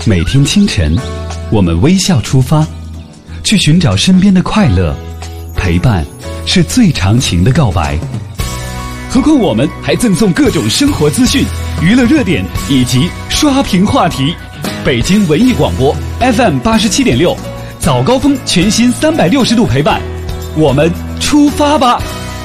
每天清晨，我们微笑出发，去寻找身边的快乐。陪伴是最长情的告白。何况我们还赠送各种生活资讯、娱乐热点以及刷屏话题。北京文艺广播 FM 87.6，早高峰全新360度陪伴，我们出发吧！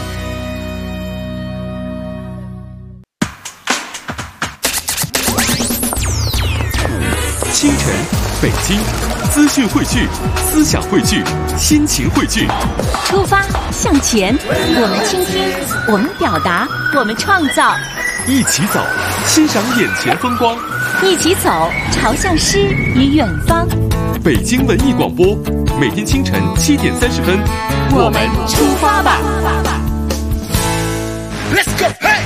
清晨，北京，资讯汇聚，思想汇聚，心情汇聚。 出发向前，我们倾听，我们表达，我们创造。 一起走，欣赏眼前风光。 一起走，朝向诗与远方。 北京文艺广播，每天清晨7点30分， 我们出发吧。 Let's go, hey!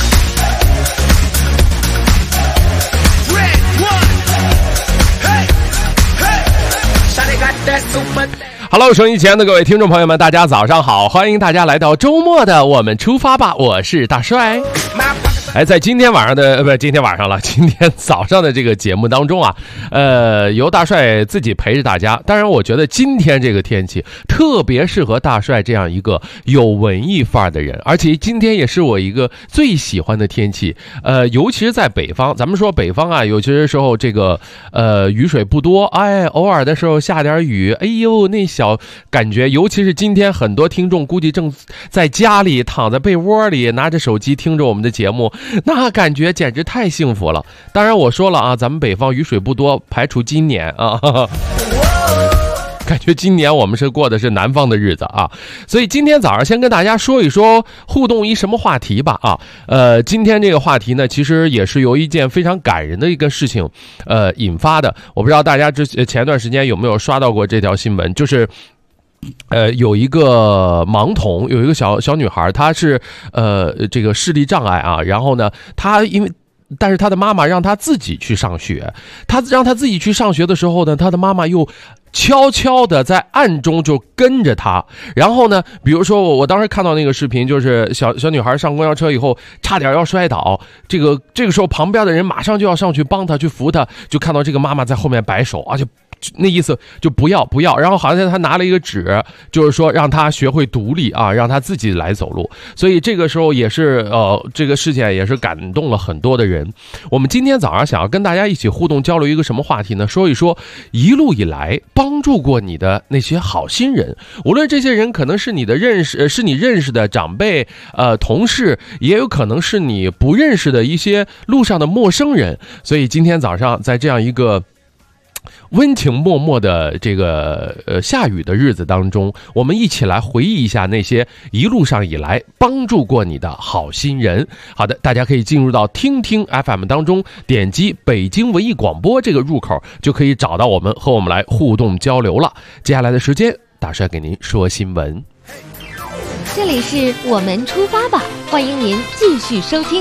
Hello， 收音机前的各位听众朋友们，大家早上好！欢迎大家来到周末的我们出发吧，我是大帅。在今天晚上的今天早上的这个节目当中啊，由大帅自己陪着大家。当然，我觉得今天这个天气特别适合大帅这样一个有文艺范儿的人，而且今天也是我一个最喜欢的天气。尤其是在北方，咱们说北方啊，有些时候这个雨水不多，偶尔的时候下点雨，哎呦，那小感觉。尤其是今天，很多听众估计正在家里躺在被窝里，拿着手机听着我们的节目。那感觉简直太幸福了。当然我说了啊，咱们北方雨水不多，排除今年啊，感觉今年我们是过的是南方的日子啊。所以今天早上先跟大家说一说互动一什么话题吧啊。今天这个话题呢，其实也是由一件非常感人的一个事情引发的。我不知道大家前段时间有没有刷到过这条新闻，就是有一个盲童，有一个小女孩，她是这个视力障碍啊，然后呢，但是她的妈妈让她自己去上学，让她自己去上学的时候呢，她的妈妈又悄悄的在暗中就跟着她。然后呢，比如说我当时看到那个视频，就是小女孩上公交车以后差点要摔倒，这个时候旁边的人马上就要上去帮她去扶她，就看到这个妈妈在后面摆手啊，就那意思就不要，然后好像他拿了一个纸，就是说让他学会独立啊，让他自己来走路。所以这个时候也是这个事件也是感动了很多的人。我们今天早上想要跟大家一起互动交流一个什么话题呢？说一说一路以来帮助过你的那些好心人，无论这些人可能是你认识的长辈同事，也有可能是你不认识的一些路上的陌生人。所以今天早上在这样一个温情脉脉的这个下雨的日子当中，我们一起来回忆一下那些一路上以来帮助过你的好心人。好的，大家可以进入到听听 FM 当中，点击北京文艺广播这个入口，就可以找到我们，和我们来互动交流了。接下来的时间，大帅给您说新闻。 这里是我们出发吧，欢迎您继续收听。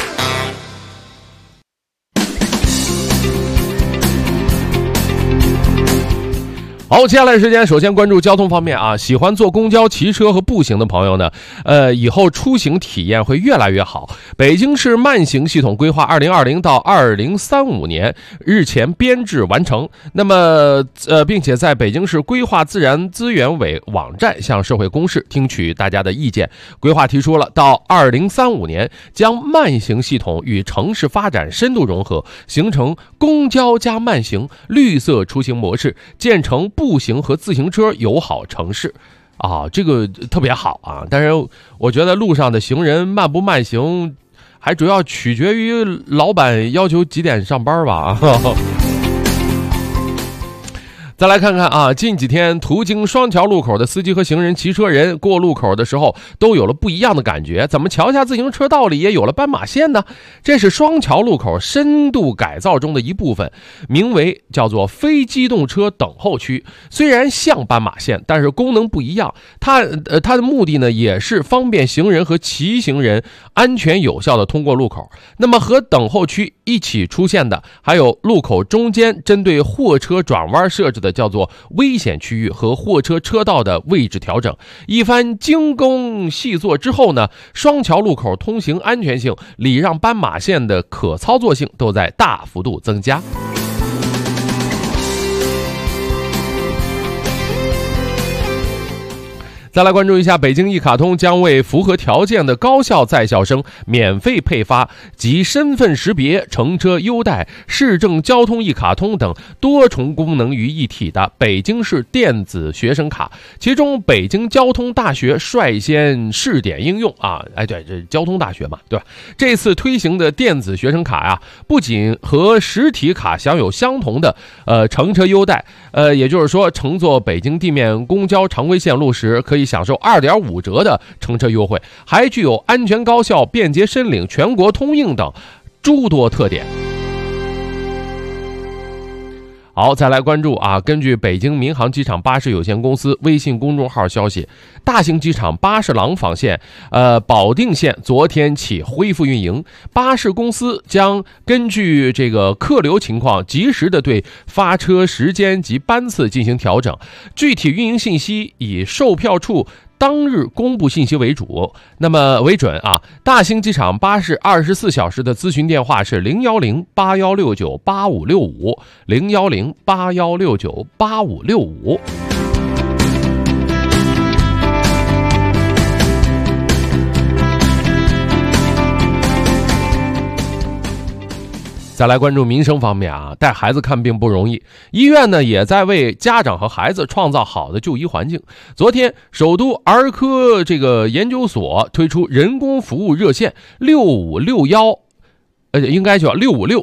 好，接下来的时间首先关注交通方面啊，喜欢坐公交、骑车和步行的朋友呢，以后出行体验会越来越好。北京市慢行系统规划2020到2035年日前编制完成。那么并且在北京市规划自然资源委网站向社会公示，听取大家的意见。规划提出了到2035年将慢行系统与城市发展深度融合，形成公交加慢行绿色出行模式，建成步行和自行车友好城市啊，这个特别好啊！但是我觉得路上的行人慢不慢行，还主要取决于老板要求几点上班吧。再来看看啊，近几天途经双桥路口的司机和行人、骑车人过路口的时候都有了不一样的感觉。怎么桥下自行车道里也有了斑马线呢？这是双桥路口深度改造中的一部分，名为叫做非机动车等候区。虽然像斑马线，但是功能不一样。它的目的呢，也是方便行人和骑行人安全有效的通过路口。那么和等候区一起出现的，还有路口中间针对货车转弯设置的叫做危险区域和货车车道的位置调整。一番精工细作之后呢，双桥路口通行安全性、礼让斑马线的可操作性都在大幅度增加。 再来关注一下，北京一卡通将为符合条件的高校在校生免费配发集身份识别、乘车优待、市政交通一卡通等多重功能于一体的北京市电子学生卡。其中，北京交通大学率先试点应用啊，对，这交通大学嘛，对吧？这次推行的电子学生卡呀，不仅和实体卡享有相同的乘车优待，也就是说，乘坐北京地面公交常规线路时，可以享受2.5折的乘车优惠，还具有安全高效、便捷申领、全国通用等诸多特点。好，再来关注啊！根据北京民航机场巴士有限公司微信公众号消息，大型机场巴士廊坊线、保定线昨天起恢复运营，巴士公司将根据这个客流情况，及时的对发车时间及班次进行调整。具体运营信息以售票处当日公布信息为主，那么为准啊。大型机场巴士24小时的咨询电话是010-8169-8565，010-8169-8565。再来关注民生方面啊，带孩子看病不容易，医院呢也在为家长和孩子创造好的就医环境。昨天，首都儿科研究所推出人工服务热线6561。应该叫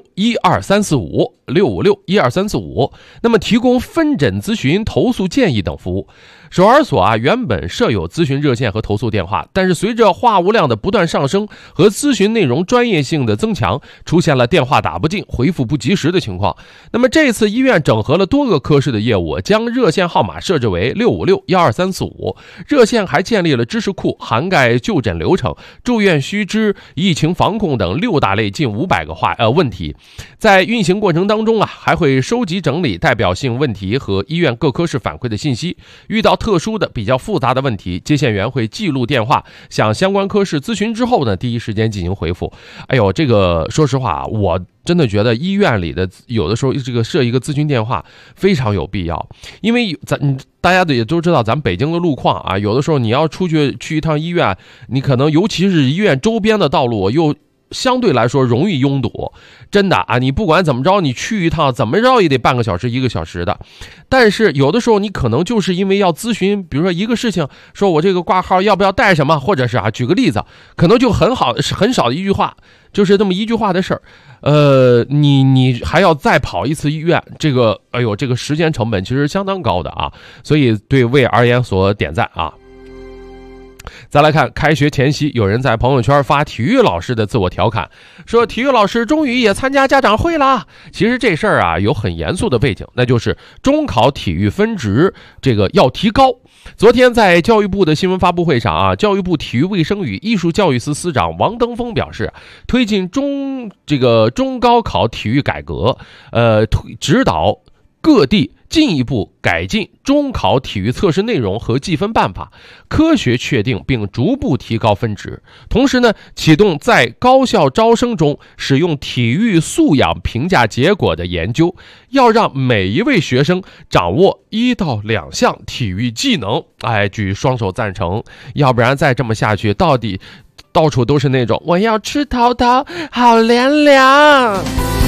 656-12345，656-12345，那么提供分诊咨询、投诉建议等服务。首儿所啊，原本设有咨询热线和投诉电话，但是随着话务量的不断上升和咨询内容专业性的增强，出现了电话打不进、回复不及时的情况。那么这次医院整合了多个科室的业务，将热线号码设置为656-12345，热线还建立了知识库，涵盖就诊流程、住院须知、疫情防控等6大类近500个问题。在运行过程当中啊，还会收集整理代表性问题和医院各科室反馈的信息。遇到特殊的、比较复杂的问题，接线员会记录电话，向相关科室咨询之后呢，第一时间进行回复。这个说实话，我真的觉得医院里的有的时候设一个咨询电话非常有必要，因为大家也都知道咱北京的路况啊，有的时候你要去一趟医院，你可能尤其是医院周边的道路又相对来说容易拥堵，真的啊！你不管怎么着，你去一趟怎么着也得半个小时、1个小时的。但是有的时候你可能就是因为要咨询，比如说一个事情，说我这个挂号要不要带什么，或者是举个例子，可能就很少的一句话，就是这么一句话的事儿。你还要再跑一次医院，这个时间成本其实相当高的啊，所以对魏而言所点赞啊。再来看开学前夕，有人在朋友圈发体育老师的自我调侃，说体育老师终于也参加家长会啦。其实这事儿啊有很严肃的背景，那就是中考体育分值要提高。昨天在教育部的新闻发布会上啊，教育部体育卫生与艺术教育司司长王登峰表示，推进中高考体育改革，指导各地进一步改进中考体育测试内容和计分办法，科学确定并逐步提高分值。同时呢，启动在高校招生中使用体育素养评价结果的研究，要让每一位学生掌握1到2项体育技能。举双手赞成，要不然再这么下去，到处都是那种我要吃桃桃，好凉凉。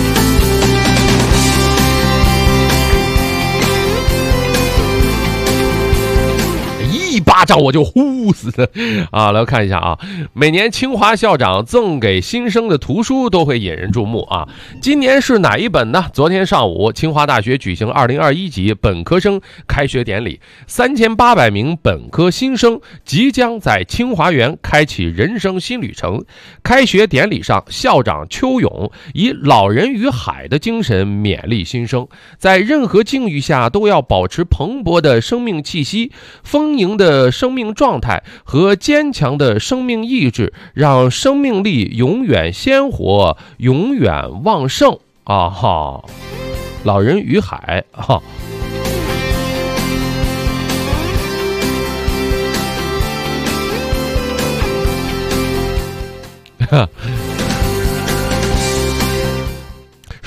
一巴掌我就呼死啊！来看一下啊，每年清华校长赠给新生的图书都会引人注目啊。今年是哪一本呢？昨天上午，清华大学举行2021级本科生开学典礼，3800名本科新生即将在清华园开启人生新旅程。开学典礼上，校长邱勇以老人与海的精神勉励新生，在任何境遇下都要保持蓬勃的生命气息、丰盈的生命状态和坚强的生命意志，让生命力永远鲜活，永远旺盛啊！哈，老人与海哈。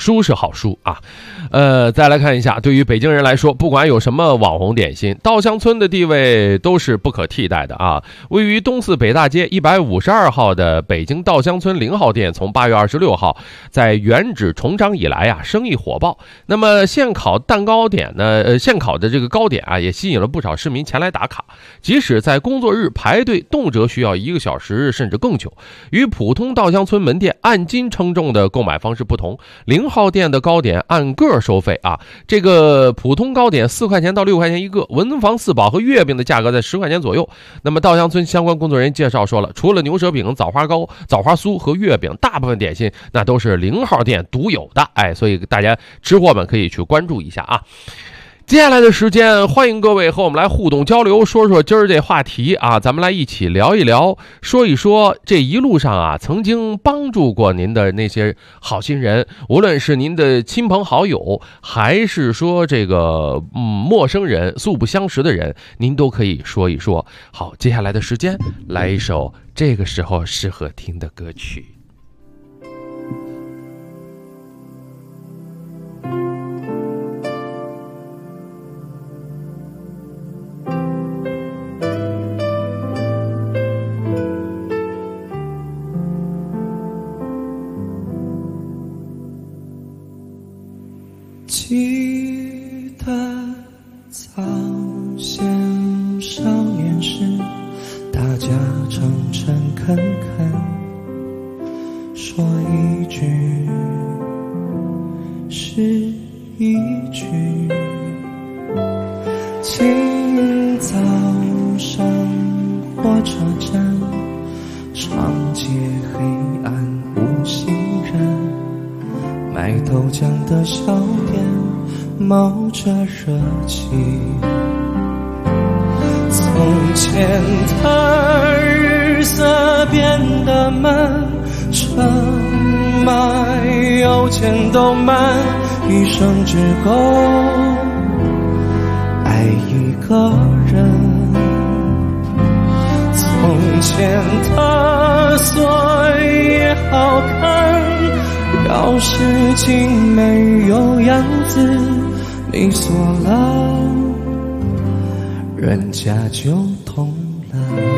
书是好书啊。再来看一下，对于北京人来说，不管有什么网红点心，稻香村的地位都是不可替代的啊。位于东四北大街152号的北京稻香村0号店，从8月26号在原址重张以来啊，生意火爆。那么现烤蛋糕点呢，现烤的这个糕点啊，也吸引了不少市民前来打卡。即使在工作日排队，动辄需要1个小时甚至更久。与普通稻香村门店按斤称重的购买方式不同，0号店的糕点按个收费啊。这个普通糕点4块钱到6块钱一个，文房四宝和月饼的价格在10块钱左右。那么稻香村相关工作人员介绍说了，除了牛舌饼、枣花糕、枣花酥和月饼，大部分点心那都是0号店独有的，所以大家吃货们可以去关注一下啊。接下来的时间，欢迎各位和我们来互动交流，说说今儿这话题啊，咱们来一起聊一聊，说一说这一路上啊，曾经帮助过您的那些好心人，无论是您的亲朋好友，还是说这个陌生人、素不相识的人，您都可以说一说。好，接下来的时间，来一首这个时候适合听的歌曲。 记得早先少年时，大家诚诚恳恳，说一句是一句。清早上火车站，长街黑暗无行人，卖豆浆的小店冒着热气。从前的日色变得慢，车马邮件都慢，一生只够爱一个人。从前的锁也好看，要是竟没有样子，你锁了，人家就懂了。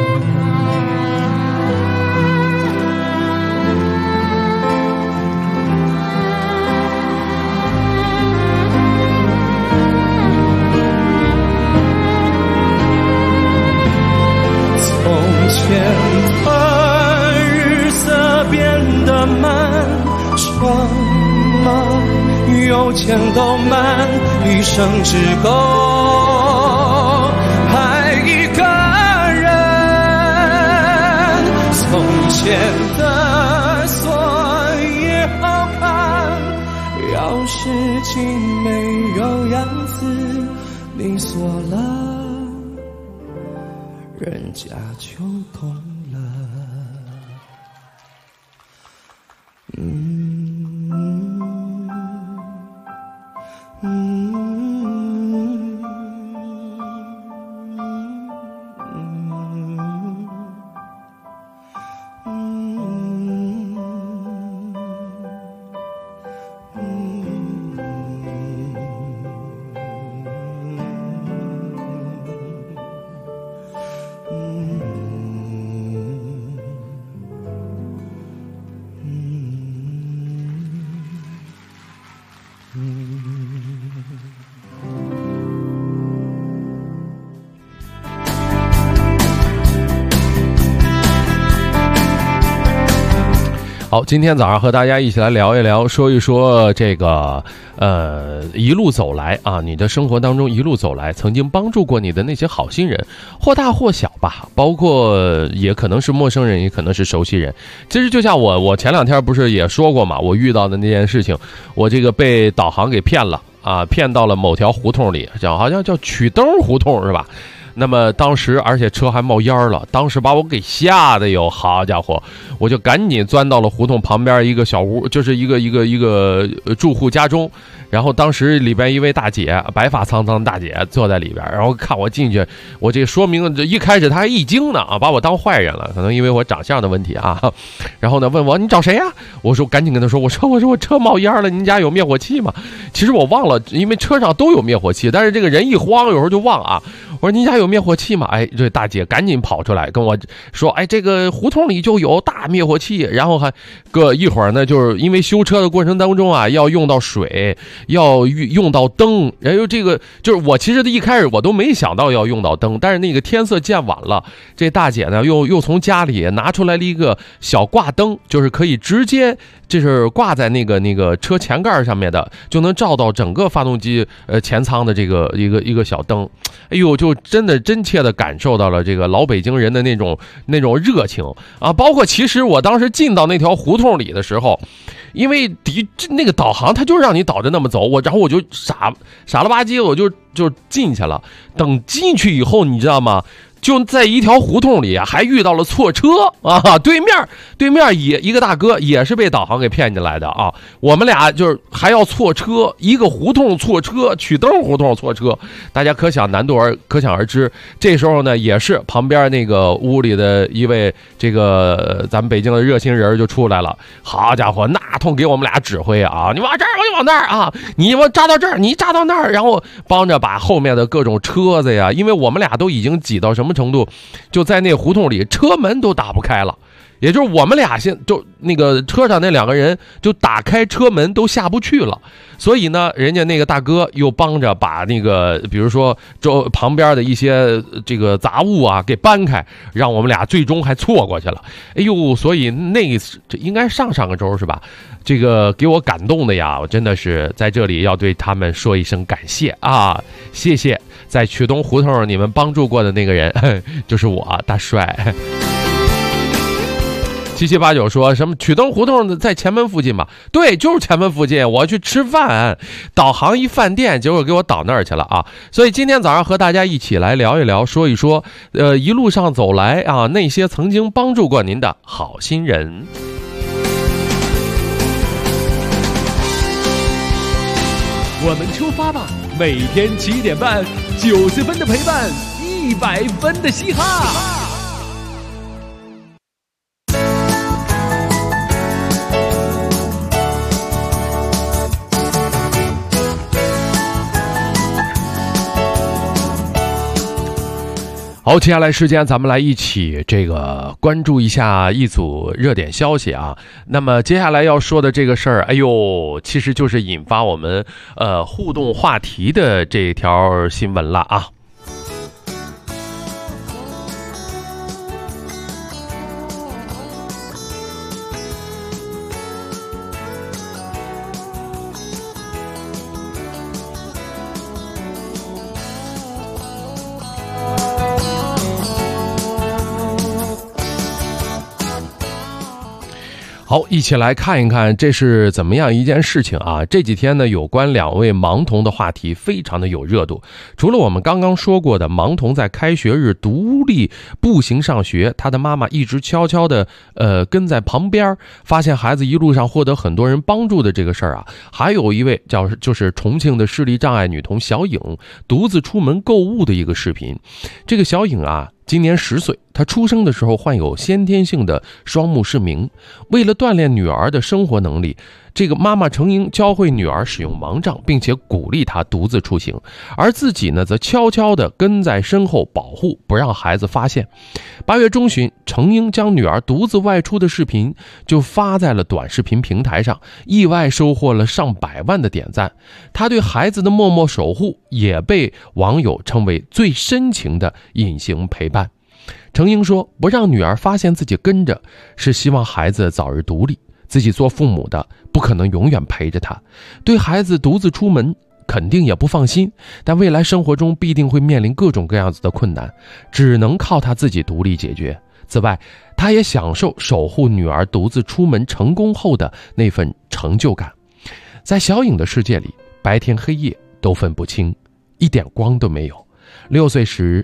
从前的日色变得慢，车马邮件都慢，一生只够爱一个人。从前的锁也好看，要是竟没有样子，你锁了，人家就懂了。 好，今天早上和大家一起来聊一聊，说一说这个一路走来啊，你的生活当中一路走来，曾经帮助过你的那些好心人，或大或小吧，包括也可能是陌生人，也可能是熟悉人。其实就像我前两天不是也说过嘛，我遇到的那件事情，我这个被导航给骗了啊，骗到了某条胡同里，好像叫曲灯胡同是吧？ 那么当时而且车还冒烟了，当时把我给吓得哟，好家伙，我就赶紧钻到了胡同旁边一个小屋，就是一个住户家中。然后当时里边一位大姐，白发苍苍的大姐坐在里边，然后看我进去，我这说明一开始她还一惊呢啊，把我当坏人了，可能因为我长相的问题啊。然后呢问我你找谁呀？我说赶紧跟她说，我说我车冒烟了，您家有灭火器吗？其实我忘了，因为车上都有灭火器，但是这个人一慌有时候就忘啊。我说您家有灭火器吗？哎，这大姐赶紧跑出来跟我说，哎，这个胡同里就有大灭火器，然后还一会儿呢，就是因为修车的过程当中啊，要用到水，要用到灯，然后这个就是我其实一开始我都没想到要用到灯，但是那个天色渐晚了，这大姐呢又从家里拿出来了一个小挂灯，就是可以直接就是挂在那个车前盖上面的，就能照到整个发动机前舱的这个一个小灯。哎呦，就真切的感受到了这个老北京人的那种热情啊！包括其实我当时进到那条胡同里的时候，因为那个导航它就让你倒着那么走，然后我就傻了吧唧，我就进去了。等进去以后，你知道吗？就在一条胡同里啊，还遇到了错车啊！对面也一个大哥也是被导航给骗进来的啊！我们俩就是还要错车，一个胡同错车，曲灯胡同错车，大家可想而知。这时候呢，也是旁边那个屋里的一位这个咱们北京的热心人就出来了。好家伙，那通给我们俩指挥啊！你往这儿，我就往那儿啊！你往扎到这儿，你扎到那儿，然后帮着把后面的各种车子呀，因为我们俩都已经挤到什么程度，就在那胡同里车门都打不开了，也就是我们俩就那个车上那两个人就打开车门都下不去了，所以呢人家那个大哥又帮着把那个比如说旁边的一些这个杂物啊给搬开，让我们俩最终还错过去了。哎呦，所以这应该上个周是吧，这个给我感动的呀，我真的是在这里要对他们说一声感谢啊，谢谢在曲东胡同你们帮助过的那个人，就是我大帅。7789说什么曲东胡同在前门附近吧？对，就是前门附近，我要去吃饭，导航一饭店，结果给我导那儿去了啊！所以今天早上和大家一起来聊一聊，说一说，一路上走来啊，那些曾经帮助过您的好心人。 我们出发吧，每天7点半，90分的陪伴，100分的嘻哈。 好，接下来时间咱们来一起这个关注一下一组热点消息啊。那么接下来要说的这个事儿，哎呦，其实就是引发我们互动话题的这条新闻了啊。好，一起来看一看这是怎么样一件事情啊。这几天呢，有关两位盲童的话题非常的有热度。除了我们刚刚说过的盲童在开学日独立步行上学，他的妈妈一直悄悄的跟在旁边，发现孩子一路上获得很多人帮助的这个事儿啊，还有一位就是重庆的视力障碍女童小颖独自出门购物的一个视频。这个小颖啊，今年10岁，她出生的时候患有先天性的双目失明。为了锻炼女儿的生活能力，这个妈妈程英教会女儿使用盲杖，并且鼓励她独自出行，而自己呢则悄悄地跟在身后保护，不让孩子发现。8月中旬，程英将女儿独自外出的视频就发在了短视频平台上，意外收获了上百万的点赞。她对孩子的默默守护也被网友称为最深情的隐形陪伴。程英说，不让女儿发现自己跟着，是希望孩子早日独立，自己做父母的不可能永远陪着他，对孩子独自出门肯定也不放心，但未来生活中必定会面临各种各样子的困难，只能靠他自己独立解决。此外，他也享受守护女儿独自出门成功后的那份成就感。在小颖的世界里，白天黑夜都分不清，一点光都没有。6岁时，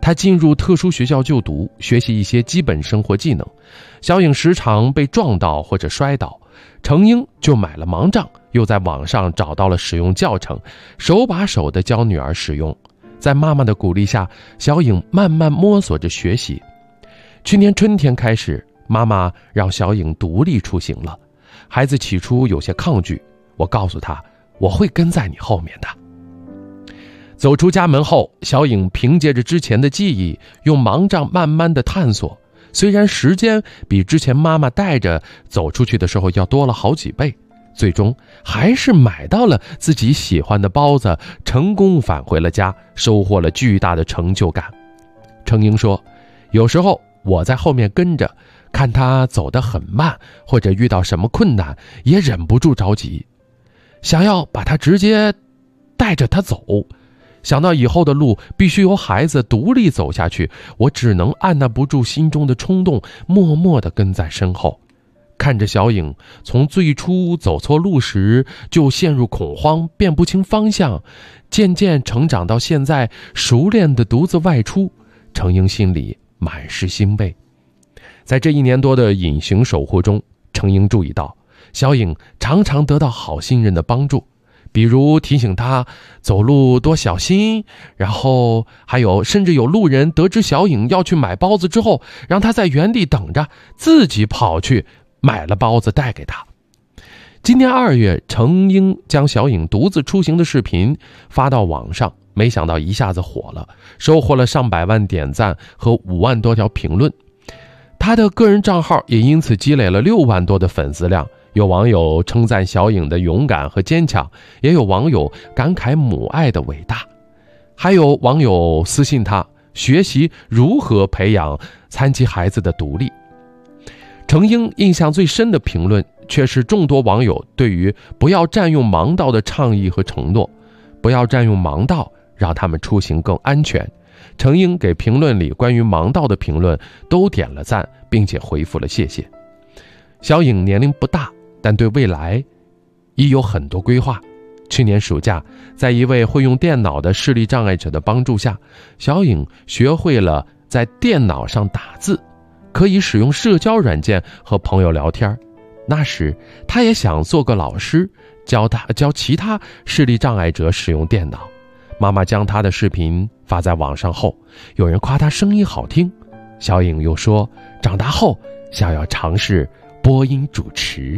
他进入特殊学校就读，学习一些基本生活技能。小颖时常被撞到或者摔倒，程英就买了盲杖，又在网上找到了使用教程，手把手地教女儿使用。在妈妈的鼓励下，小颖慢慢摸索着学习。去年春天开始，妈妈让小颖独立出行了。孩子起初有些抗拒，我告诉他，我会跟在你后面的。走出家门后，小颖凭借着之前的记忆，用盲杖慢慢地探索。虽然时间比之前妈妈带着走出去的时候要多了好几倍，最终还是买到了自己喜欢的包子，成功返回了家，收获了巨大的成就感。程英说，有时候我在后面跟着，看他走得很慢，或者遇到什么困难，也忍不住着急，想要把他直接带着他走。想到以后的路必须由孩子独立走下去，我只能按捺不住心中的冲动，默默地跟在身后。看着小颖从最初走错路时就陷入恐慌，辨不清方向，渐渐成长到现在熟练地独自外出，程英心里满是欣慰。在这1年多的隐形守护中，程英注意到小颖常常得到好心人的帮助，比如提醒他走路多小心，然后还有甚至有路人得知小颖要去买包子之后，让他在原地等着，自己跑去买了包子带给他。今年2月，程英将小颖独自出行的视频发到网上，没想到一下子火了，收获了上百万点赞和5万多条评论。他的个人账号也因此积累了6万多的粉丝量。有网友称赞小颖的勇敢和坚强，也有网友感慨母爱的伟大，还有网友私信他学习如何培养残疾孩子的独立。程英印象最深的评论却是众多网友对于不要占用盲道的倡议和承诺。不要占用盲道，让他们出行更安全。程英给评论里关于盲道的评论都点了赞，并且回复了谢谢。小颖年龄不大，但对未来已有很多规划。去年暑假，在一位会用电脑的视力障碍者的帮助下，小颖学会了在电脑上打字，可以使用社交软件和朋友聊天。那时她也想做个老师，教其他视力障碍者使用电脑。妈妈将她的视频发在网上后，有人夸她声音好听，小颖又说长大后想要尝试播音主持。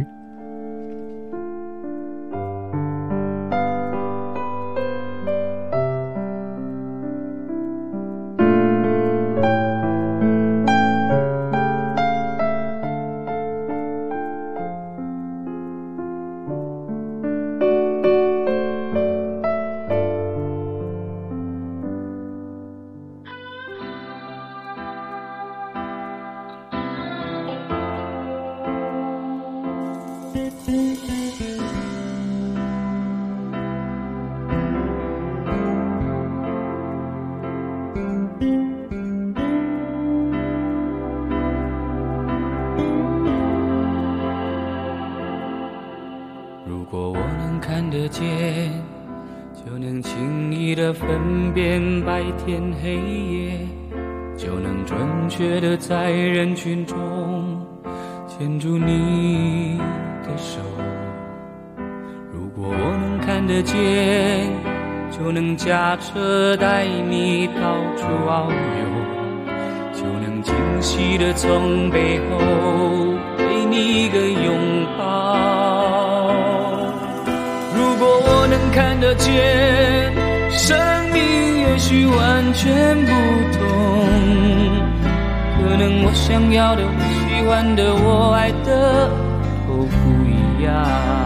如果我能看得见，就能轻易地分辨白天黑夜，就能准确地在人群中牵住你的手。如果我能看得见，就能驾车带你到处遨游，就能惊喜地从背后给你一个拥抱。如果我能看得见，生命也许完全不同，可能我想要的、我喜欢的、我爱的都不一样。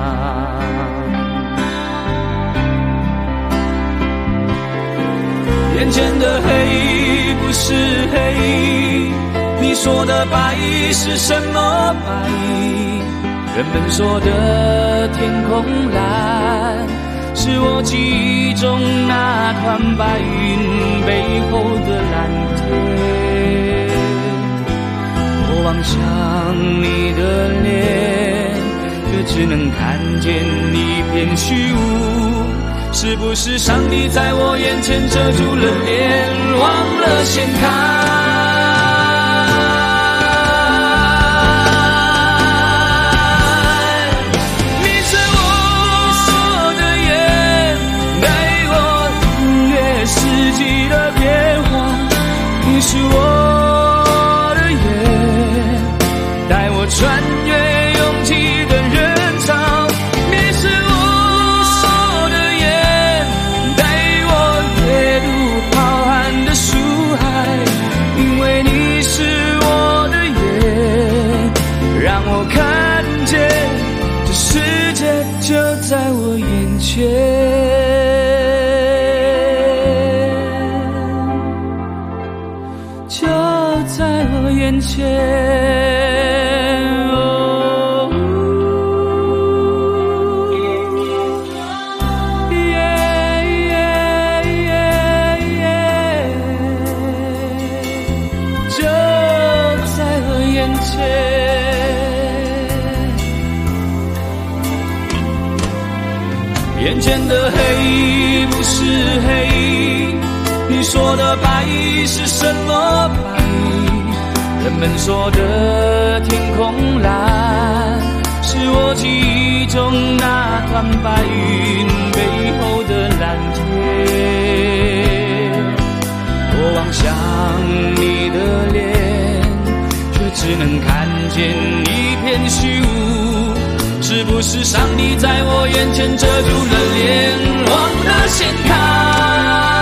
眼前的黑不是黑，你说的白是什么白？人们说的天空蓝，是我记忆中那团白云背后的蓝天。我望向你的脸，却只能看见一片虚无， 是不是上帝在我眼前遮住了脸，忘了掀开？你是我的眼，带我穿越拥挤的人潮。你是我的眼，带我阅读浩瀚的书海。因为你是我的眼，让我看见这世界就在我眼前。在我眼前，就在我眼前。眼前的黑不是黑，你说的白是什么白？人们说的天空蓝，是我记忆中那团白云背后的蓝天。我望向你的脸，却只能看见一片虚无。是不是上帝在我眼前遮住了脸，忘了掀开？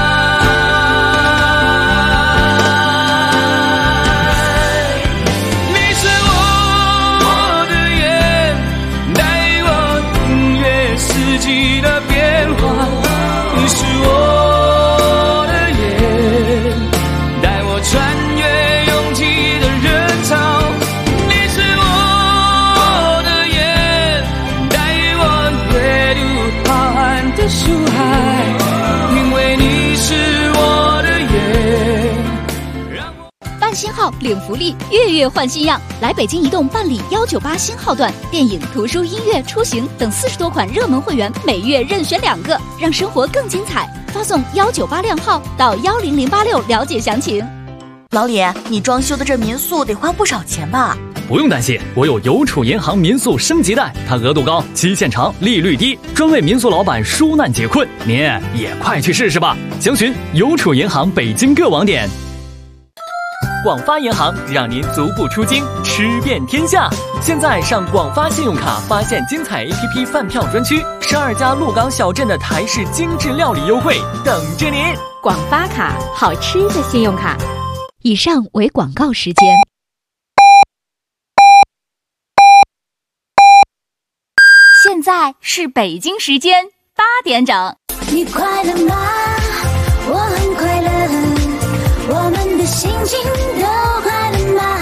你是我的眼，带我穿越拥挤的人潮。你是我的眼，带我阅读浩瀚的书海。因为你是我的眼，让我办新号领福利，月月换新样。来北京移动办理198新号段，电影、图书、音乐、出行等40多款热门会员，每月任选2个，让生活更精彩。发送198靓号到10086了解详情。 老李，你装修的这民宿得花不少钱吧？ 不用担心，我有邮储银行民宿升级贷，它额度高，期限长，利率低，专为民宿老板纾难解困。您也快去试试吧！详询邮储银行北京各网点。广发银行让您足不出京，吃遍天下。现在上广发信用卡发现精彩 APP 饭票专区，12家鹿港小镇的台式精致料理优惠等着您。 广发卡，好吃的信用卡。以上为广告时间。现在是北京时间8点整。 你快乐吗？我很快乐，我们的心情都快乐吗？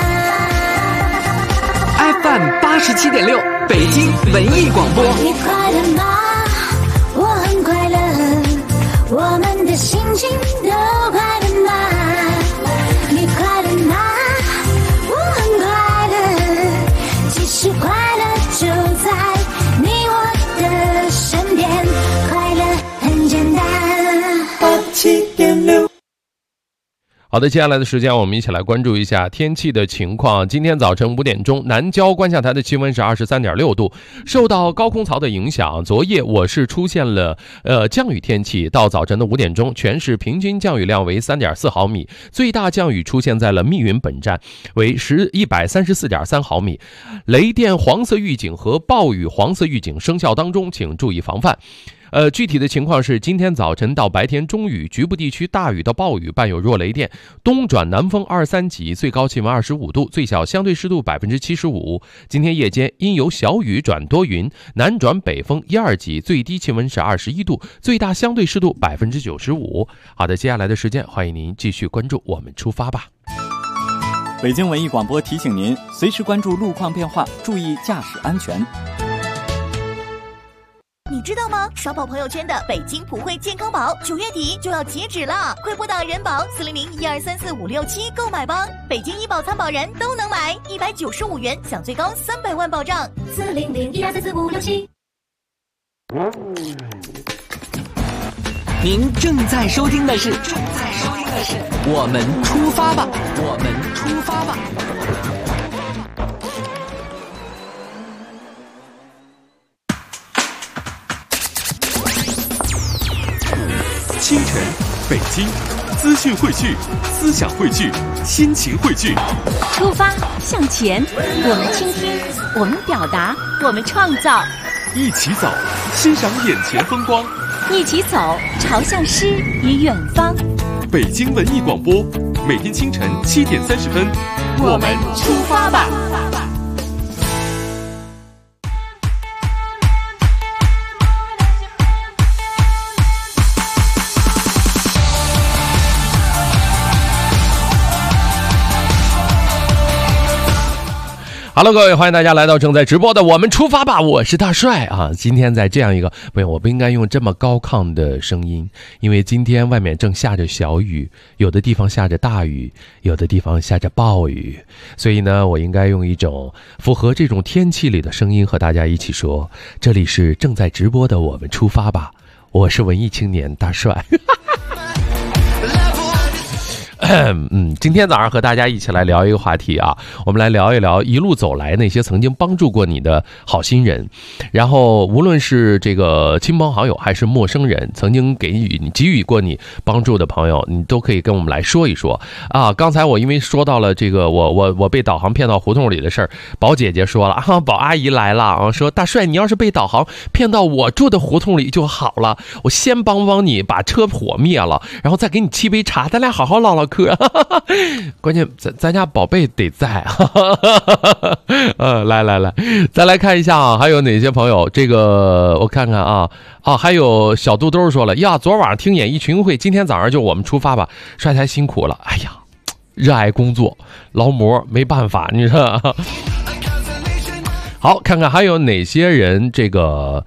FM 87.6，北京文艺广播。 你快乐吗？我很快乐，我们的心情都快乐吗？你快乐吗？我很快乐，其实快乐就在你我的身边，快乐很简单。87.6。 好的，接下来的时间我们一起来关注一下天气的情况。今天早晨5点钟，南郊观象台的气温是23.6度。受到高空槽的影响，昨夜我市出现了降雨天气。到早晨的5点钟，全市平均降雨量为 3.4 毫米，最大降雨出现在了密云本站，为134.3毫米。雷电黄色预警和暴雨黄色预警生效当中，请注意防范。具体的情况是，今天早晨到白天中雨，局部地区大雨到暴雨，伴有弱雷电，东转南风2、3级，最高气温25度，最小相对湿度75%。今天夜间因有小雨转多云，南转北风1、2级，最低气温是21度，最大相对湿度95%。好的，接下来的时间，欢迎您继续关注我们出发吧。 北京文艺广播提醒您，随时关注路况变化，注意驾驶安全。 你知道吗？刷爆朋友圈的北京普惠健康宝9月底就要截止了，快拨打人保400-1234-567购买吧。北京医保参保人都能买，195元享最高300万保障。 400-1234-567。 您正在收听的是我们出发吧，我们出发吧。 清晨，北京，资讯汇聚，思想汇聚，心情汇聚。 出发向前，我们倾听，我们表达，我们创造。 一起走，欣赏眼前风光。 一起走，朝向诗与远方。 北京文艺广播，每天清晨7点30分， 我们出发吧。 Hello， 各位，欢迎大家来到正在直播的我们出发吧，我是大帅啊。今天在这样一个我不应该用这么高亢的声音，因为今天外面正下着小雨，有的地方下着大雨，有的地方下着暴雨，所以呢，我应该用一种符合这种天气里的声音和大家一起说，这里是正在直播的我们出发吧，我是文艺青年大帅。今天早上和大家一起来聊一个话题啊，我们来聊一聊一路走来那些曾经帮助过你的好心人，然后无论是这个亲朋好友还是陌生人，曾经给予过你帮助的朋友，你都可以跟我们来说一说啊。刚才我因为说到了这个我被导航骗到胡同里的事儿，宝姐姐说了啊，宝阿姨来了啊，说大帅，你要是被导航骗到我住的胡同里就好了，我先帮你把车火灭了，然后再给你沏杯茶，咱俩好好唠唠嗑。关键咱家宝贝得在。来，再来看一下啊，还有哪些朋友？这个我看看啊，还有小肚兜说了呀，昨晚上听演艺群会，今天早上就我们出发吧，帅台辛苦了，哎呀，热爱工作，劳模没办法，你说。好，看看还有哪些人。这个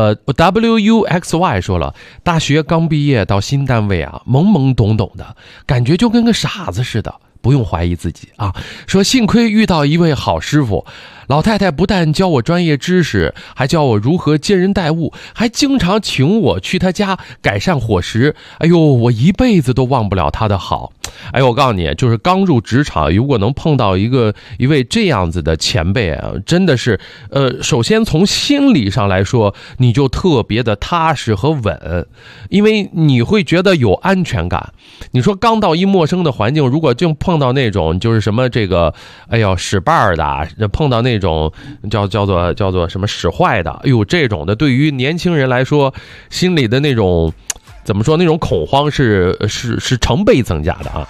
WUXY 说了，大学刚毕业到新单位啊，懵懵懂懂的感觉就跟个傻子似的，不用怀疑自己啊。说幸亏遇到一位好师傅，老太太不但教我专业知识，还教我如何接人待物，还经常请我去她家改善伙食。哎呦，我一辈子都忘不了她的好。哎，我告诉你，就是刚入职场，如果能碰到一位这样子的前辈啊，真的是，首先从心理上来说，你就特别的踏实和稳，因为你会觉得有安全感。你说刚到一陌生的环境，如果就碰到那种就是什么这个，哎呦使绊的，碰到那种叫做什么使坏的，哎呦这种的，对于年轻人来说，心里的那种。怎么说？那种恐慌是成倍增加的啊！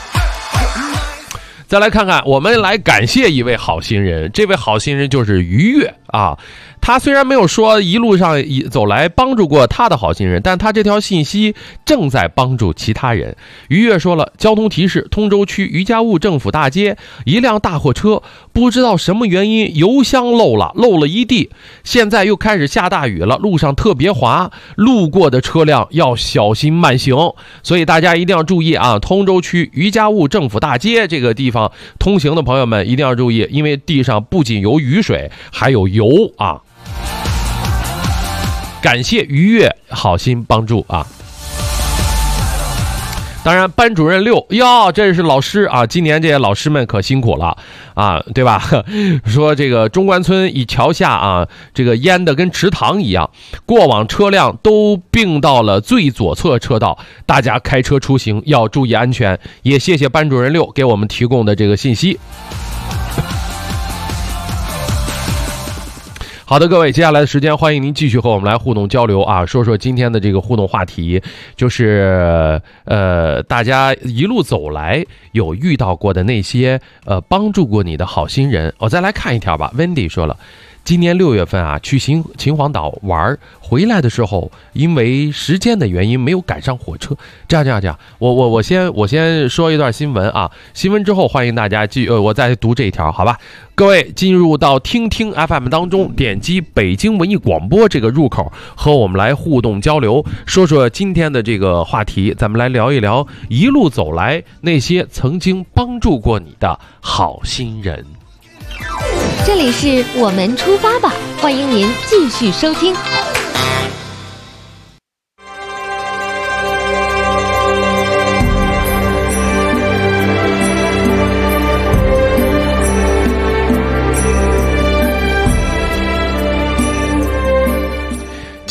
再来看看，我们来感谢一位好心人，这位好心人就是于越啊。他虽然没有说一路上走来帮助过他的好心人，但他这条信息正在帮助其他人。于越说了，交通提示：通州区余家务政府大街一辆大货车不知道什么原因油箱漏了一地，现在又开始下大雨了，路上特别滑，路过的车辆要小心慢行。所以大家一定要注意啊，通州区余家务政府大街这个地方通行的朋友们一定要注意，因为地上不仅有雨水，还有油啊。感谢于越好心帮助啊！当然，班主任6哟，这是老师啊，今年这些老师们可辛苦了啊，对吧？说这个中关村一桥下啊，这个淹的跟池塘一样，过往车辆都并到了最左侧车道，大家开车出行要注意安全。也谢谢班主任6给我们提供的这个信息。好的，各位，接下来的时间欢迎您继续和我们来互动交流啊，说说今天的这个互动话题，就是大家一路走来有遇到过的那些帮助过你的好心人。我再来看一条吧。 Wendy 说了，今年6月份啊，去秦皇岛玩，回来的时候因为时间的原因没有赶上火车。这样，我先说一段新闻啊，新闻之后欢迎大家我再读这一条，好吧？各位进入到听 FM 当中，点击北京文艺广播这个入口，和我们来互动交流，说说今天的这个话题，咱们来聊一聊一路走来那些曾经帮助过你的好心人。 这里是我们出发吧，欢迎您继续收听。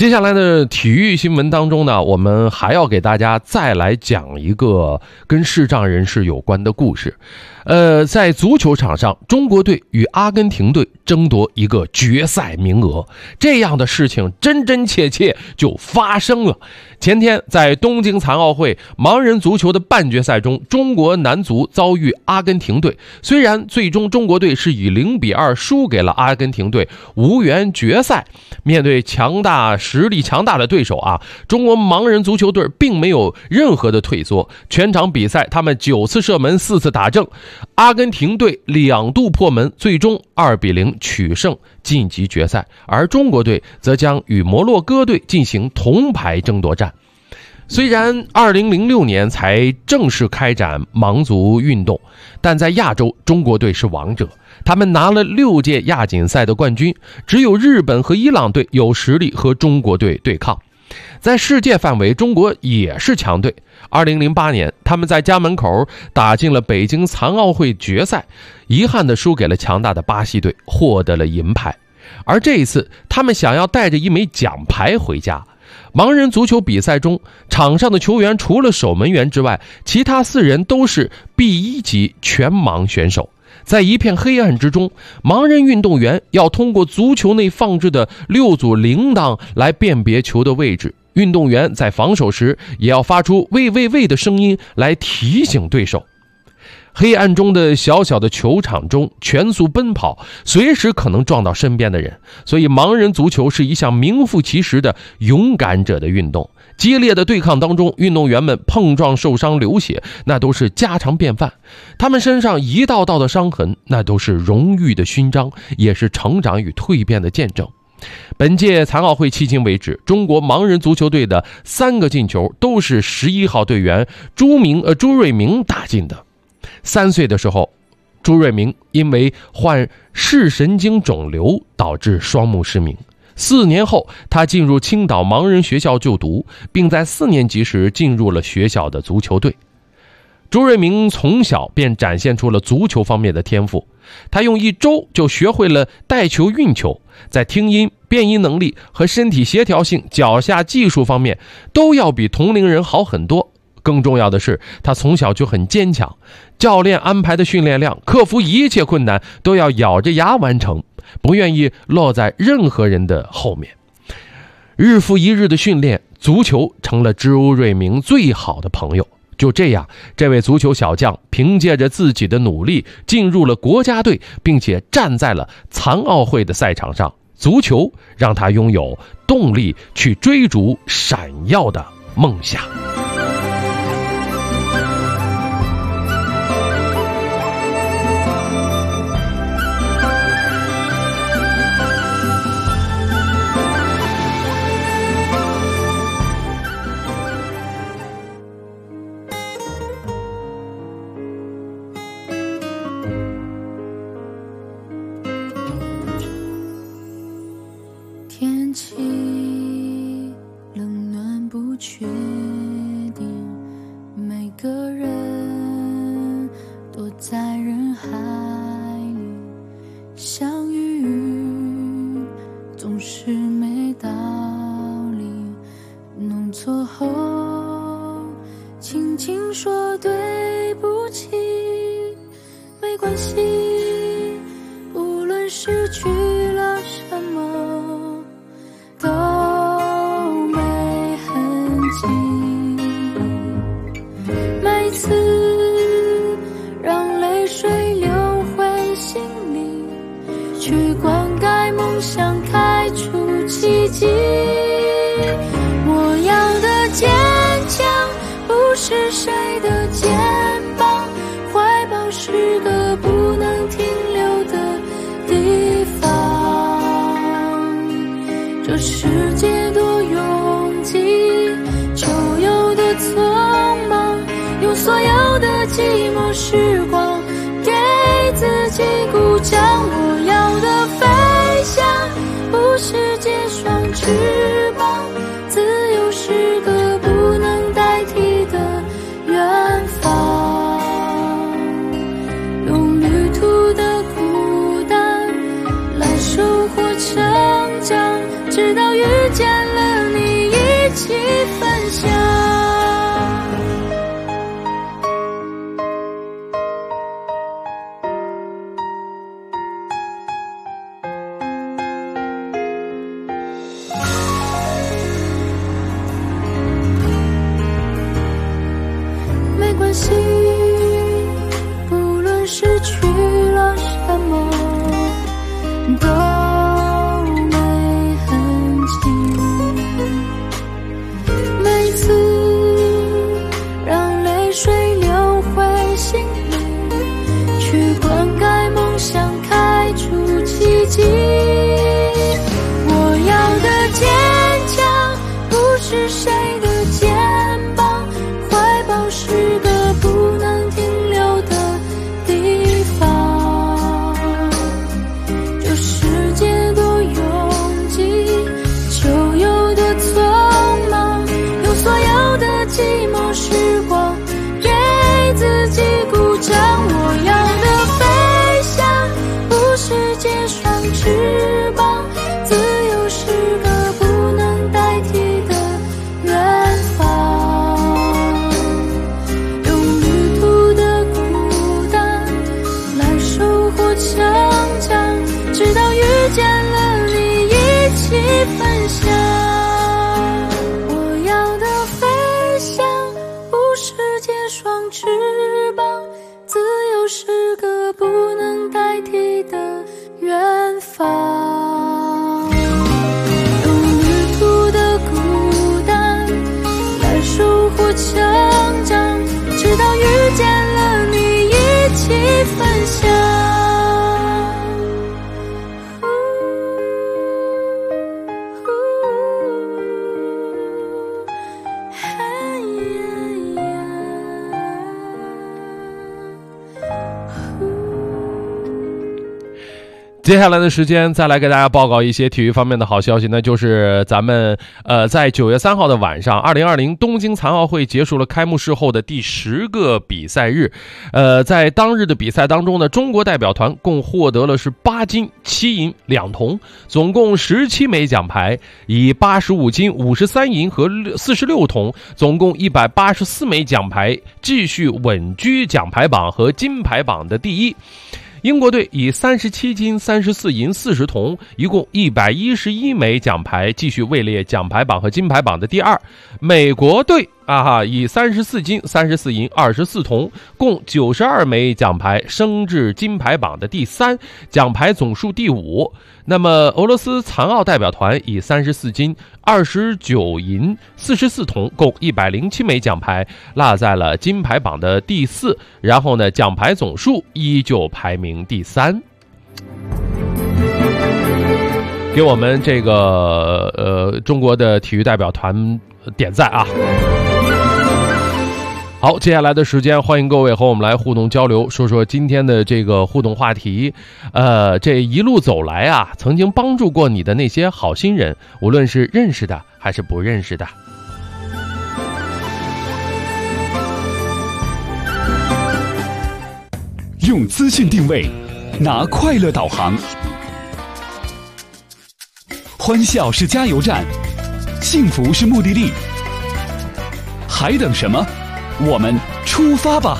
接下来的体育新闻当中呢，我们还要给大家再来讲一个跟视障人士有关的故事。在足球场上，中国队与阿根廷队争夺一个决赛名额，这样的事情真真切切就发生了。前天在东京残奥会盲人足球的半决赛中，中国男足遭遇阿根廷队，虽然最终中国队是以0-2输给了阿根廷队，无缘决赛。面对实力强大的对手啊，中国盲人足球队并没有任何的退缩，全场比赛他们9次射门4次打正，阿根廷队2度破门，最终2-0取胜晋级决赛，而中国队则将与摩洛哥队进行铜牌争夺战。虽然2006年才正式开展盲足运动，但在亚洲，中国队是王者，他们拿了6届亚锦赛的冠军，只有日本和伊朗队有实力和中国队对抗。在世界范围，中国也是强队。2008年，他们在家门口打进了北京残奥会决赛，遗憾地输给了强大的巴西队，获得了银牌。而这一次，他们想要带着一枚奖牌回家。盲人足球比赛中，场上的球员除了守门员之外，其他4人都是 B1 级全盲选手。在一片黑暗之中，盲人运动员要通过足球内放置的6组铃铛来辨别球的位置，运动员在防守时也要发出喂喂喂的声音来提醒对手。黑暗中的小小的球场中全速奔跑，随时可能撞到身边的人，所以盲人足球是一项名副其实的勇敢者的运动。激烈的对抗当中，运动员们碰撞受伤流血，那都是家常便饭。他们身上一道道的伤痕，那都是荣誉的勋章，也是成长与蜕变的见证。本届残奥会迄今为止，中国盲人足球队的3个进球都是11号队员朱瑞明打进的。3岁的时候，朱瑞明因为患视神经肿瘤导致双目失明。4年后，他进入青岛盲人学校就读，并在4年级时进入了学校的足球队。朱瑞明从小便展现出了足球方面的天赋，他用1周就学会了带球运球，在听音、辨音能力和身体协调性、脚下技术方面都要比同龄人好很多。更重要的是，他从小就很坚强，教练安排的训练量，克服一切困难都要咬着牙完成，不愿意落在任何人的后面。日复一日的训练，足球成了朱瑞明最好的朋友。就这样，这位足球小将凭借着自己的努力进入了国家队，并且站在了残奥会的赛场上。足球让他拥有动力去追逐闪耀的梦想。 天气冷暖不确定，每个人躲在人海里，相遇总是没道理，弄错后轻轻说对不起，没关系，无论失去了什么都没痕迹，每次让泪水流回心里，去灌溉梦想，开出奇迹。我要的坚强不是谁的肩膀，怀抱是个不能停留的地方。这世界多拥挤，就有多匆忙，用所有的寂寞时光给自己鼓掌。我要的飞翔不是结双翅膀，自由是个不能代替的远方，用旅途的孤单来收获成长，直到遇见了享。没关系，不论失去了什么都没痕迹。每次让泪水流回心里，去灌溉梦想，开出奇迹。我要的坚强不是谁的肩膀，怀抱是个不能停留的地方。这世界多拥挤，就有多匆忙，用所有的寂寞时光给自己鼓掌。我要的飞翔不是结双翅膀，自由是个不能代替的远方。用旅途的孤单来收获强强，直到遇见了你一起分享。我要的飞翔不是结双翅膀，自由是个不能代替的远方。用旅途的孤单来收获强强，直到遇见了你一起分享。 接下来的时间再来给大家报告一些体育方面的好消息，那就是咱们在9月3号的晚上，2020东京残奥会结束了开幕式后的第10个比赛日。在当日的比赛当中呢，中国代表团共获得了是8金7银2铜，总共17枚奖牌，以85金53银和46铜，总共184枚奖牌继续稳居奖牌榜和金牌榜的第一。英国队以37金34银40铜，一共111枚奖牌继续位列奖牌榜和金牌榜的第二。美国队以34金34银24铜，共92枚奖牌升至金牌榜的第三，奖牌总数第五。那么俄罗斯残奥代表团以34金29银44铜，共107枚奖牌落在了金牌榜的第四，然后呢，奖牌总数依旧排名第三。给我们这个中国的体育代表团点赞啊！好，接下来的时间，欢迎各位和我们来互动交流，说说今天的这个互动话题。这一路走来啊，曾经帮助过你的那些好心人，无论是认识的还是不认识的。 用资讯定位，拿快乐导航。欢笑是加油站，幸福是目的地。还等什么？我们出发吧！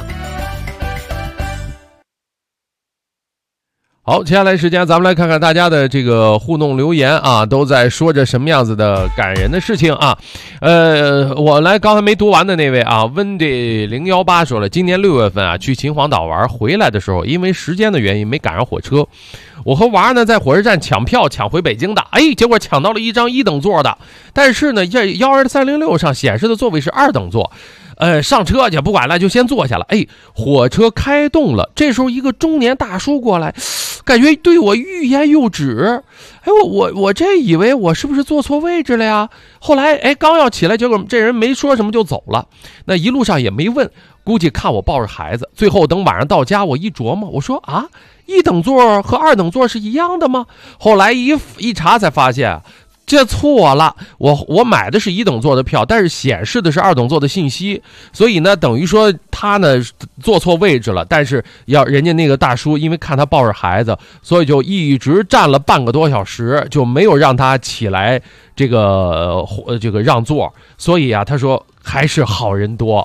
好，接下来时间咱们来看看大家的这个互动留言啊，都在说着什么样子的感人的事情啊。我来刚才没读完的那位啊，温迪018说了，今年6月份啊去秦皇岛玩，回来的时候因为时间的原因没赶上火车，我和娃呢在火车站抢票抢回北京的，结果抢到了一张1等座的，但是呢12306上显示的座位是2等座。上车去不管了，就先坐下了。火车开动了，这时候一个中年大叔过来，感觉对我欲言又止。我这以为我是不是坐错位置了呀？后来刚要起来，结果这人没说什么就走了。那一路上也没问，估计看我抱着孩子。最后等晚上到家，我一琢磨，我说1等座和2等座是一样的吗？后来一查才发现， 这错了，我买的是1等座的票，但是显示的是2等座的信息，所以呢，等于说他呢坐错位置了，但是人家那个大叔因为看他抱着孩子，所以就一直站了半个多小时，就没有让他起来这个让座，所以啊，他说还是好人多。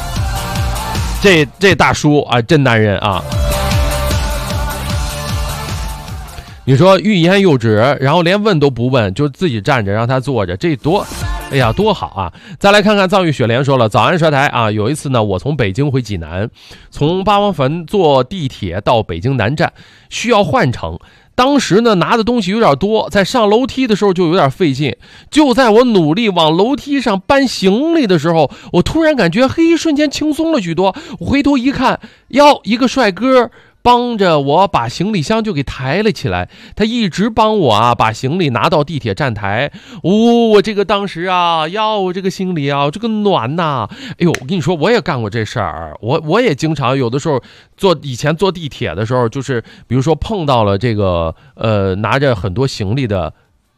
这大叔啊，真男人啊！你说欲言又止，然后连问都不问，就自己站着让他坐着，这多，哎呀，多好啊！再来看看藏玉雪莲说了，早安蛇台啊，有一次呢，我从北京回济南，从八王坟坐地铁到北京南站，需要换乘。当时呢，拿的东西有点多，在上楼梯的时候就有点费劲。就在我努力往楼梯上搬行李的时候，我突然感觉嘿，瞬间轻松了许多。我回头一看，一个帅哥帮着我把行李箱就给抬了起来，他一直帮我啊把行李拿到地铁站台。我这个当时啊，我这个心里啊，这个暖呐！哎呦，我跟你说，我也干过这事儿，我也经常有的时候以前坐地铁的时候，就是比如说碰到了这个拿着很多行李的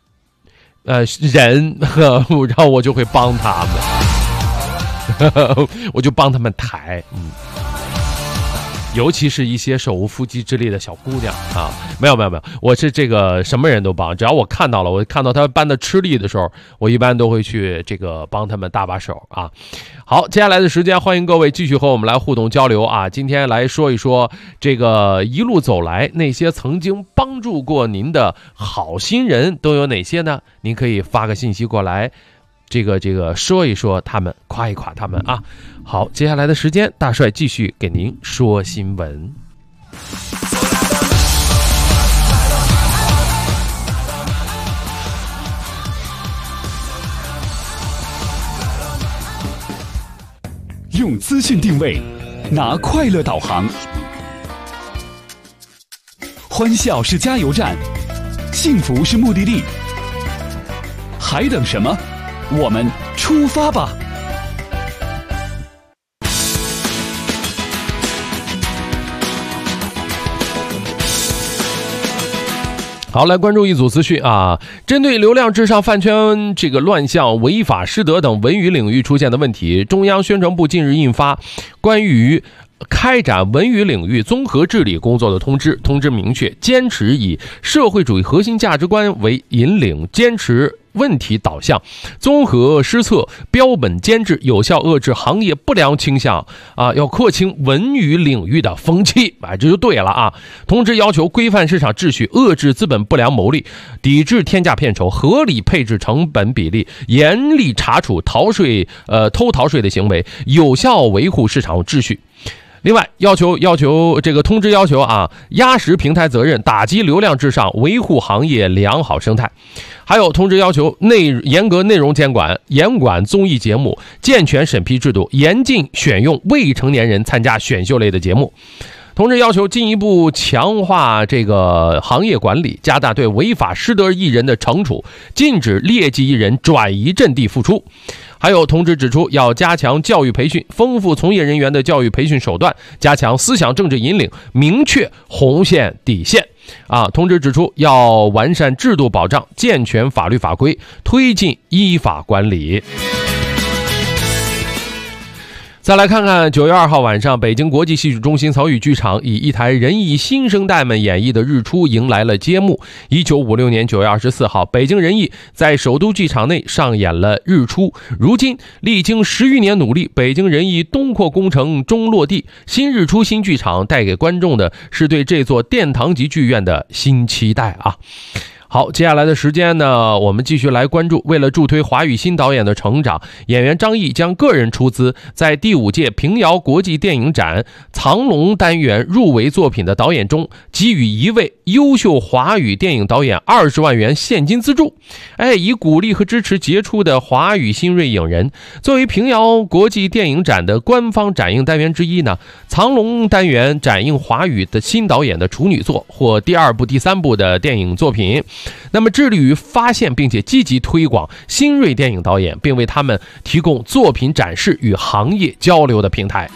人，然后我就会帮他们，我就帮他们抬，尤其是一些手无缚鸡之力的小姑娘啊，没有，我是这个什么人都帮，只要我看到他搬的吃力的时候，我一般都会去这个帮他们搭把手啊。好，接下来的时间，欢迎各位继续和我们来互动交流啊。今天来说一说这个一路走来那些曾经帮助过您的好心人都有哪些呢？您可以发个信息过来。这个说一说他们，夸一夸他们啊。好，接下来的时间，大帅继续给您说新闻。 用资讯定位，拿快乐导航，欢笑是加油站，幸福是目的地，还等什么？我们出发吧！ 好，来关注一组资讯啊，针对流量至上饭圈这个乱象、违法失德等文娱领域出现的问题，中央宣传部近日印发关于开展文娱领域综合治理工作的通知。通知明确，坚持以社会主义核心价值观为引领，坚持问题导向，综合施策，标本兼治，有效遏制行业不良倾向啊！要廓清文娱领域的风气，这就对了啊！通知要求规范市场秩序，遏制资本不良牟利，抵制天价片酬，合理配置成本比例，严厉查处偷逃税的行为，有效维护市场秩序。另外，要求这个通知要求啊，压实平台责任，打击流量至上，维护行业良好生态。还有通知要求严格内容监管，严管综艺节目，健全审批制度，严禁选用未成年人参加选秀类的节目。通知要求进一步强化这个行业管理，加大对违法失德艺人的惩处，禁止劣迹艺人转移阵地复出。还有通知指出，要加强教育培训，丰富从业人员的教育培训手段，加强思想政治引领，明确红线底线。通知指出，要完善制度保障，健全法律法规，推进依法管理。再来看看9月2号晚上，北京国际戏剧中心曹禺剧场以一台人艺新生代们演绎的《日出》迎来了揭幕。1956年9月24号，北京人艺在首都剧场内上演了《日出》。如今历经10余年努力，北京人艺东扩工程终落地，新日出新剧场带给观众的是对这座殿堂级剧院的新期待啊！好，接下来的时间呢，我们继续来关注。为了助推华语新导演的成长，演员张译将个人出资，在第5届平遥国际电影展藏龙单元入围作品的导演中，给予一位优秀华语电影导演20万元现金资助，以鼓励和支持杰出的华语新锐影人。作为平遥国际电影展的官方展映单元之一呢，藏龙单元展映华语的新导演的处女作或第2部、第3部的电影作品。那么致力于发现并且积极推广新锐电影导演，并为他们提供作品展示与行业交流的平台。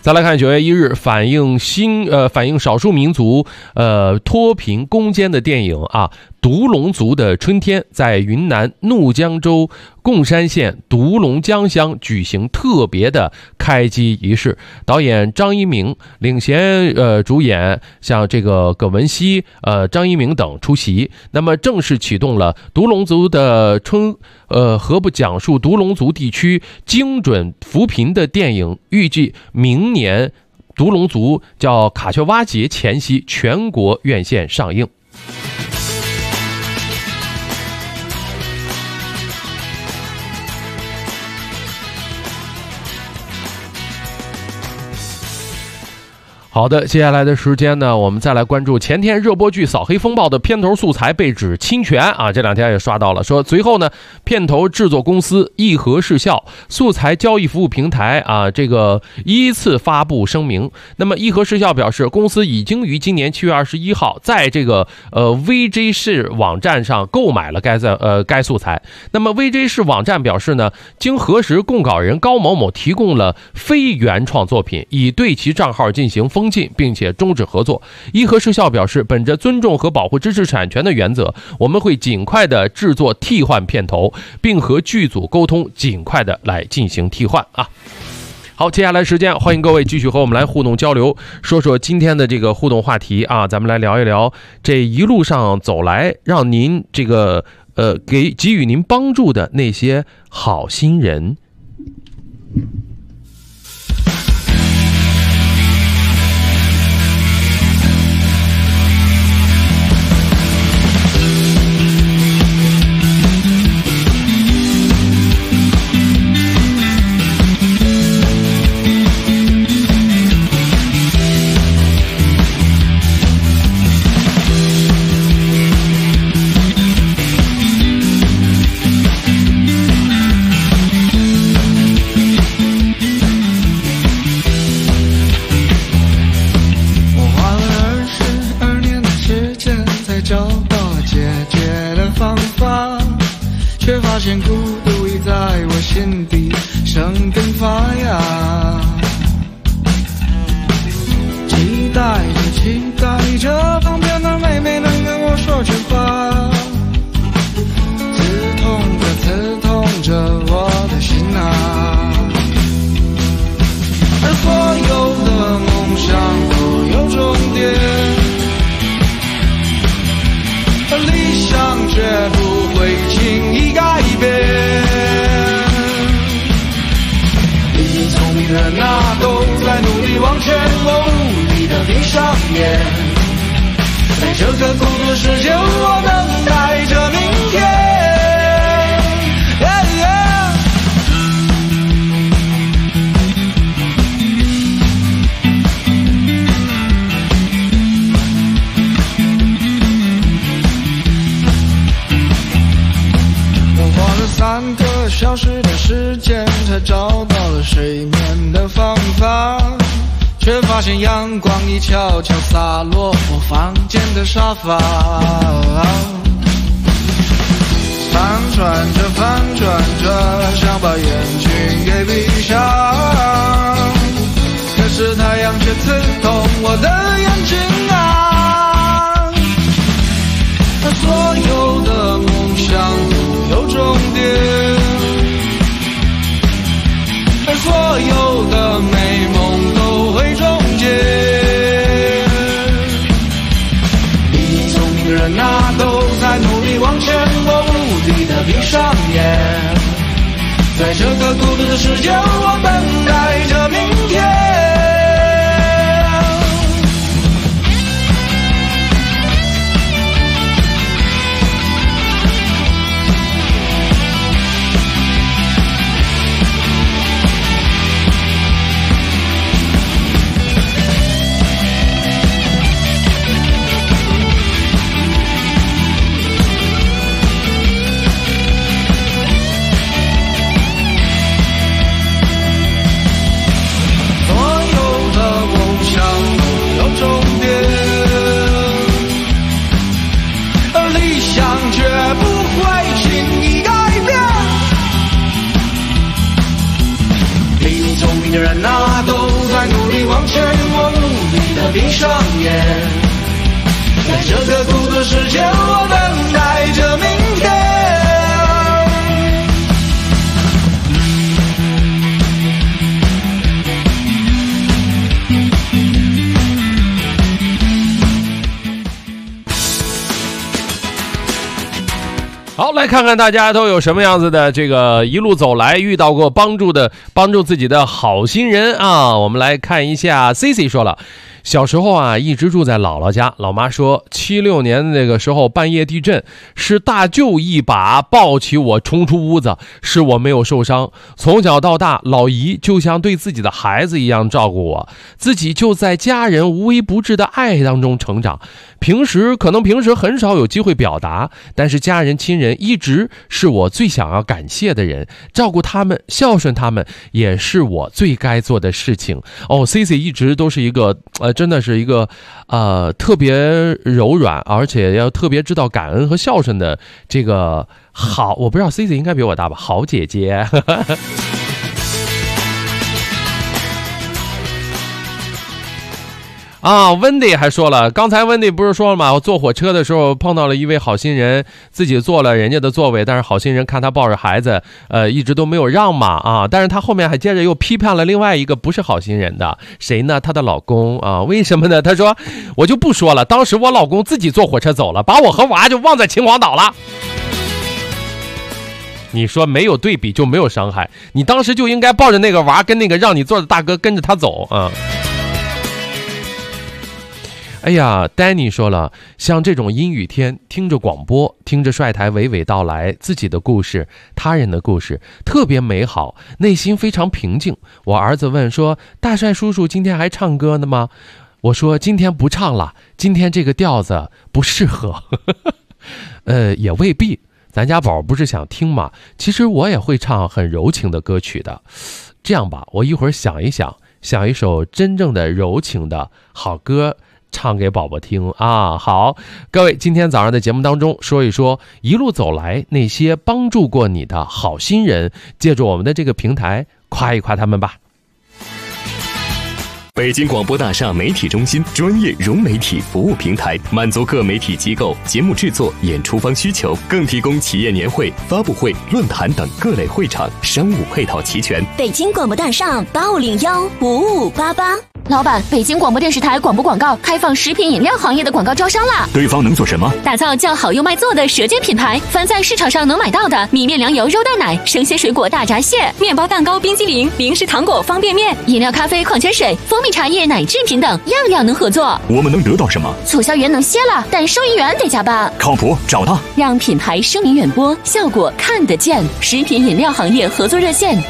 再来看9月1日，反映少数民族脱贫攻坚的电影啊，独龙族的春天在云南怒江州贡山县独龙江乡举行特别的开机仪式，导演张一鸣领衔主演，像这个葛文熙、张一鸣等出席。那么正式启动了独龙族的何不讲述独龙族地区精准扶贫的电影，预计明年独龙族叫卡丘哇节前夕全国院线上映。好的，接下来的时间呢，我们再来关注前天热播剧《扫黑风暴》的片头素材被指侵权啊，这两天也刷到了，说随后呢，片头制作公司义和视效素材交易服务平台啊，这个依次发布声明。那么义和视效表示，公司已经于今年7月21号在这个VJ 视网站上购买了该素材。那么 VJ 视网站表示呢，经核实，供稿人高某某提供了非原创作品，已对其账号进行封禁，并且终止合作。义和视效表示，本着尊重和保护知识产权的原则，我们会尽快的制作替换片头，并和剧组沟通，尽快的来进行替换啊。好，接下来时间欢迎各位继续和我们来互动交流，说说今天的这个互动话题啊，咱们来聊一聊这一路上走来，让您这个给予您帮助的那些好心人。 在这个孤独世界，我等待着明天。我花了3个小时的时间，才找到了睡眠的方法。却发现阳光已悄悄洒落我房间的沙发，翻转着想把眼睛给闭上，可是太阳却刺痛我的眼睛啊。所有的梦想都有终点，所有的美梦都会终结。比你聪明的人啊，都在努力往前，我无力的闭上眼。在这个孤独的世界，我等待着明天。 着独特世界，我等待着明天。 好，来看看大家都有什么样子的这个一路走来遇到过帮助自己的好心人啊。我们来看一下 CC 说了，小时候啊一直住在姥姥家，老妈说76年那个时候半夜地震，是大舅一把抱起我冲出屋子，是我没有受伤。从小到大，老姨就像对自己的孩子一样照顾我，自己就在家人无微不至的爱当中成长。平时很少有机会表达，但是家人亲人一直是我最想要感谢的人，照顾他们孝顺他们也是我最该做的事情。CC 一直都是一个真的是一个特别柔软，而且要特别知道感恩和孝顺的这个好，我不知道 CC 应该比我大吧，好姐姐。Wendy 还说了，刚才 Wendy 不是说了吗？我坐火车的时候碰到了一位好心人，自己坐了人家的座位，但是好心人看他抱着孩子，一直都没有让嘛啊！但是他后面还接着又批判了另外一个不是好心人的，谁呢？她的老公啊？为什么呢？他说我就不说了，当时我老公自己坐火车走了，把我和娃就忘在秦皇岛了。你说没有对比就没有伤害，你当时就应该抱着那个娃跟那个让你坐的大哥跟着他走啊！哎呀 Danny 说了，像这种阴雨天听着广播，听着帅台娓娓道来自己的故事，他人的故事，特别美好，内心非常平静。我儿子问说，大帅叔叔今天还唱歌呢吗？我说今天不唱了，今天这个调子不适合。也未必，咱家宝不是想听吗？其实我也会唱很柔情的歌曲的。这样吧，我一会儿想一首真正的柔情的好歌唱给宝宝听啊！好，各位，今天早上的节目当中说一说一路走来那些帮助过你的好心人，借助我们的这个平台夸一夸他们吧。 北京广播大厦媒体中心专业融媒体服务平台，满足各媒体机构节目制作、演出方需求，更提供企业年会、发布会、论坛等各类会场，商务配套齐全。 北京广播大厦85015588。 老板，北京广播电视台广播广告开放食品饮料行业的广告招商啦！ 对方能做什么？ 打造叫好又卖座的舌尖品牌，凡在市场上能买到的米面粮油肉蛋奶、生鲜水果大闸蟹、面包蛋糕、冰激凌、零食糖果、方便面、饮料咖啡、矿泉水、蜂蜜茶叶、奶制品等，样样能合作。 我们能得到什么？ 促销员能歇了，但收银员得加班。 靠谱，找他， 让品牌声名远播，效果看得见。食品饮料行业合作热线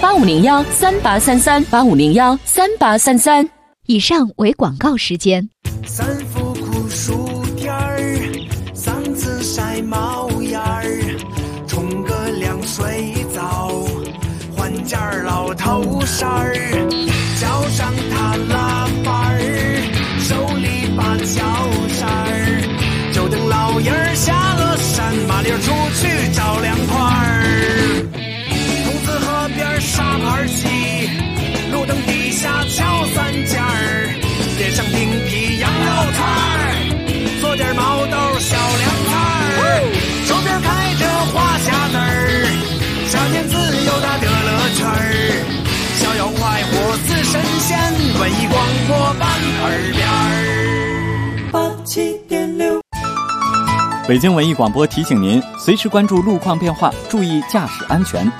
8501383385013833。以上为广告时间。 三伏酷暑天儿，嗓子晒冒烟儿，冲个凉水澡，换件老头衫儿，脚上踏拉板儿，手里把脚扇儿，就等老爷儿下了山，麻溜出去找凉快儿。筒子河边沙盘棋，路灯底下敲三件儿，点上冰皮羊肉串儿，做点毛豆小凉菜儿，手边开着花匣子儿，夏天自由它的乐趣儿，逍遥快活似神仙，文艺广播办耳边儿87.6。 北京文艺广播提醒您，随时关注路况变化，注意驾驶安全。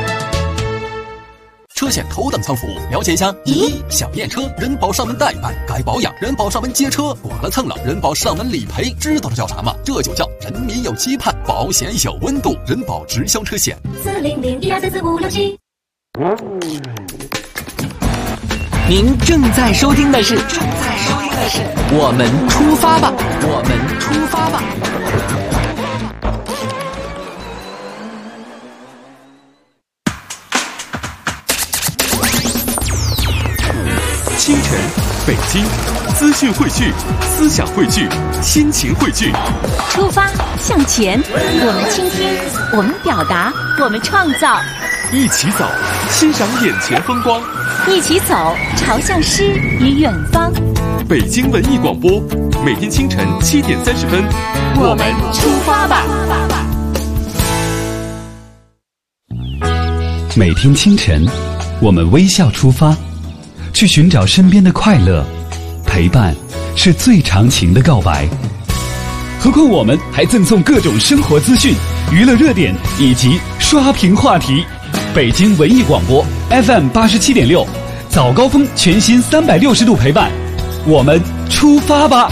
车险头等舱服务，了解一下。1. 想验车，人保上门代办；该保养，人保上门接车；剐了蹭了，人保上门理赔。知道这叫啥吗？这就叫人民有期盼，保险有温度。人保直销车险。 40012344567。 您正在收听的是我们出发吧，我们出发吧。 清晨，北京，资讯汇聚，思想汇聚，心情汇聚。 出发向前，我们倾听，我们表达，我们创造。 一起走，欣赏眼前风光， 一起走，朝向诗与远方。 北京文艺广播，每天清晨7点30分， 我们出发吧。 每天清晨，我们微笑出发，去寻找身边的快乐。陪伴是最长情的告白。何况我们还赠送各种生活资讯、娱乐热点以及刷屏话题。北京文艺广播 FM 87.6，早高峰全新360度陪伴，我们出发吧。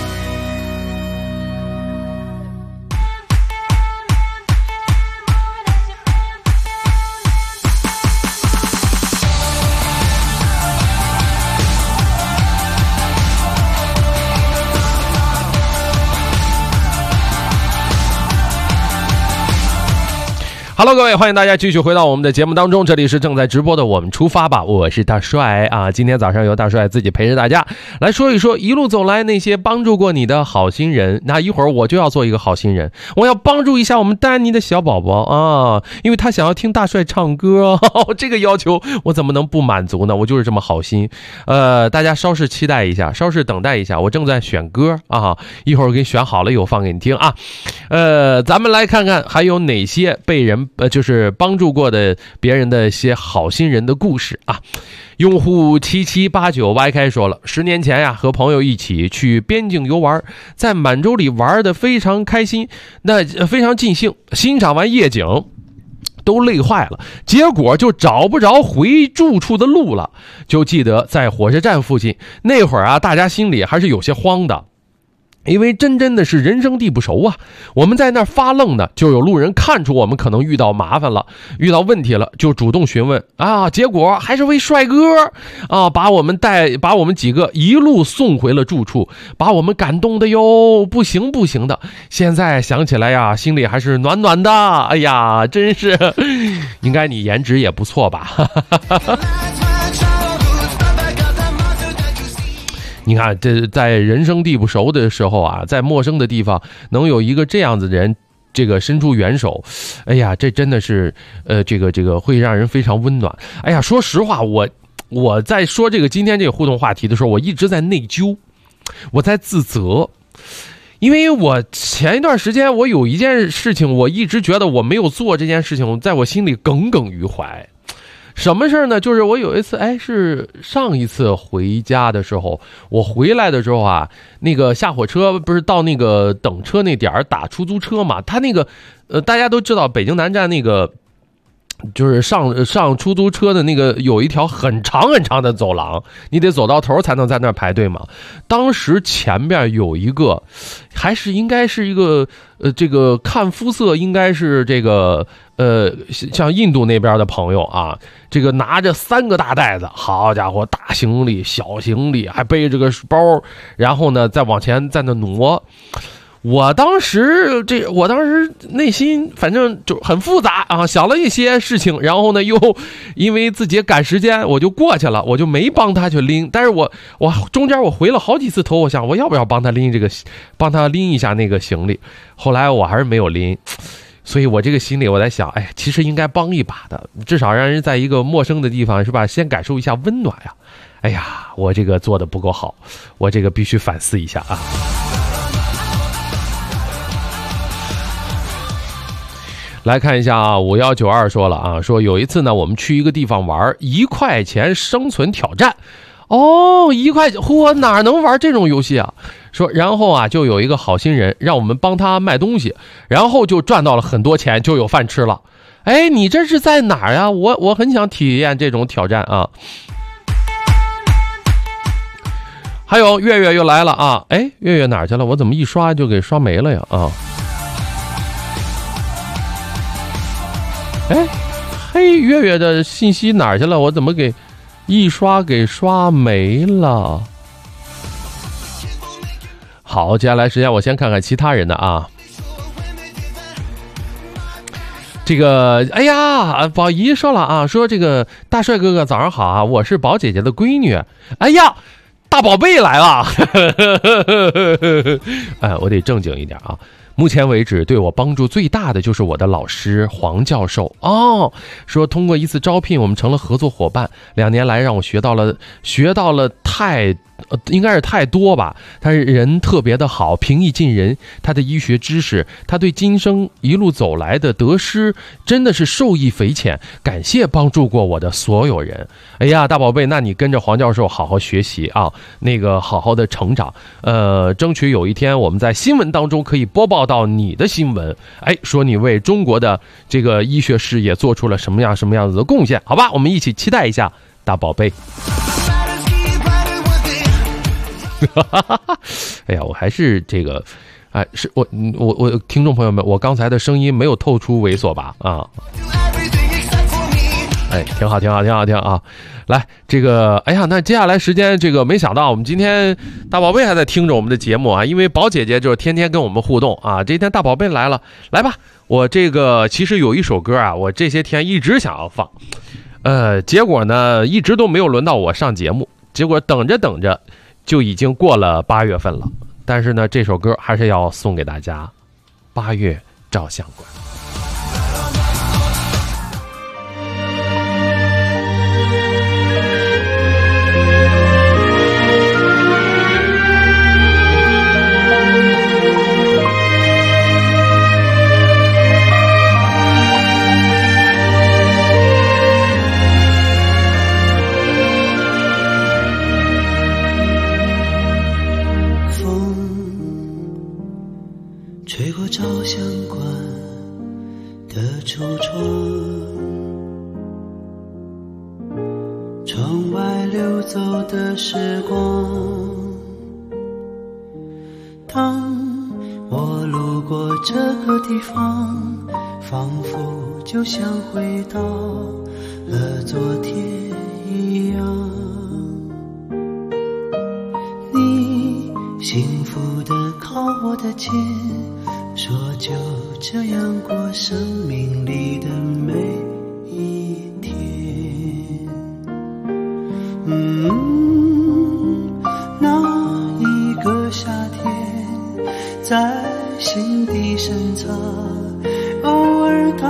Hello， 各位，欢迎大家继续回到我们的节目当中，这里是正在直播的我们出发吧，我是大帅啊。今天早上由大帅自己陪着大家来说一说一路走来那些帮助过你的好心人。那一会儿我就要做一个好心人，我要帮助一下我们丹尼的小宝宝啊，因为他想要听大帅唱歌，这个要求我怎么能不满足呢？我就是这么好心。大家稍事期待一下，稍事等待一下，我正在选歌啊，一会儿给你选好了以后放给你听啊。咱们来看看还有哪些被人就是帮助过的别人的一些好心人的故事啊。用户7789YK 说了，10年前呀，和朋友一起去边境游玩，在满洲里玩得非常开心，那非常尽兴，欣赏完夜景都累坏了，结果就找不着回住处的路了。就记得在火车站附近，那会儿啊，大家心里还是有些慌的，因为真的是人生地不熟啊。我们在那儿发愣呢，就有路人看出我们可能遇到麻烦了，遇到问题了，就主动询问啊。结果还是位帅哥啊，把我们几个一路送回了住处，把我们感动的哟，不行的。现在想起来呀，心里还是暖暖的。哎呀，真是，应该你颜值也不错吧？你看，这在人生地不熟的时候啊，在陌生的地方能有一个这样子的人，这个伸出援手，哎呀，这真的是这个会让人非常温暖。哎呀，说实话，我在说这个今天这个互动话题的时候，我一直在内疚，我在自责，因为我前一段时间我有一件事情，我一直觉得我没有做这件事情，在我心里耿耿于怀。什么事呢？就是我有一次，是上一次回家的时候，我回来的时候啊，那个下火车不是到那个等车那点儿打出租车嘛？他那个大家都知道北京南站那个就是上出租车的那个有一条很长的走廊，你得走到头才能在那儿排队嘛。当时前面有一个还是应该是一个这个看肤色应该是这个像印度那边的朋友啊，这个拿着3个大袋子，好家伙，大行李小行李，还背着个包，然后呢再往前在那挪。我当时内心反正就很复杂啊，想了一些事情，然后呢又因为自己赶时间，我就过去了，我就没帮他去拎。但是我中间我回了好几次头，我想我要不要帮他拎一下那个行李，后来我还是没有拎。所以我这个心里我在想，其实应该帮一把的，至少让人在一个陌生的地方是吧，先感受一下温暖呀。哎呀，我这个做的不够好，我这个必须反思一下啊。来看一下啊，5192说了啊，说有一次呢，我们去一个地方玩，1块钱生存挑战。哦，1块钱，嚯，哪能玩这种游戏啊？说，然后啊，就有一个好心人让我们帮他卖东西，然后就赚到了很多钱，就有饭吃了。你这是在哪儿呀？我很想体验这种挑战啊。还有月月又来了啊，月月哪儿去了？我怎么一刷就给刷没了呀？啊。月月的信息哪儿去了？我怎么给一刷给刷没了？好，接下来时间我先看看其他人的啊。这个，宝仪说了啊，说这个大帅哥哥早上好啊，我是宝姐姐的闺女。 大宝贝来了。哎，我得正经一点啊。目前为止对我帮助最大的就是我的老师黄教授说通过一次招聘我们成了合作伙伴，2年来让我学到了应该是太多吧。他人特别的好，平易近人，他的医学知识，他对今生一路走来的得失真的是受益匪浅，感谢帮助过我的所有人。哎呀，大宝贝，那你跟着黄教授好好学习啊，那个好好的成长，争取有一天我们在新闻当中可以播报到你的新闻，说你为中国的这个医学事业做出了什么样子的贡献，好吧？我们一起期待一下，大宝贝。哎呀，我还是这个，是我听众朋友们，我刚才的声音没有透出猥琐吧？挺好啊！来，这个，那接下来时间，这个没想到我们今天大宝贝还在听着我们的节目啊，因为宝姐姐就是天天跟我们互动啊。这天大宝贝来了，来吧，我这个其实有一首歌啊，我这些天一直想要放，结果呢一直都没有轮到我上节目，结果等着。就已经过了8月份了，但是呢，这首歌还是要送给大家。8月照相馆。 吹过照相馆的橱窗，窗外流走的时光。当我路过这个地方，仿佛就像回到了昨天一样。你幸福地靠我的肩，说就这样过生命里的每一天。那一个夏天在心底深藏，偶尔荡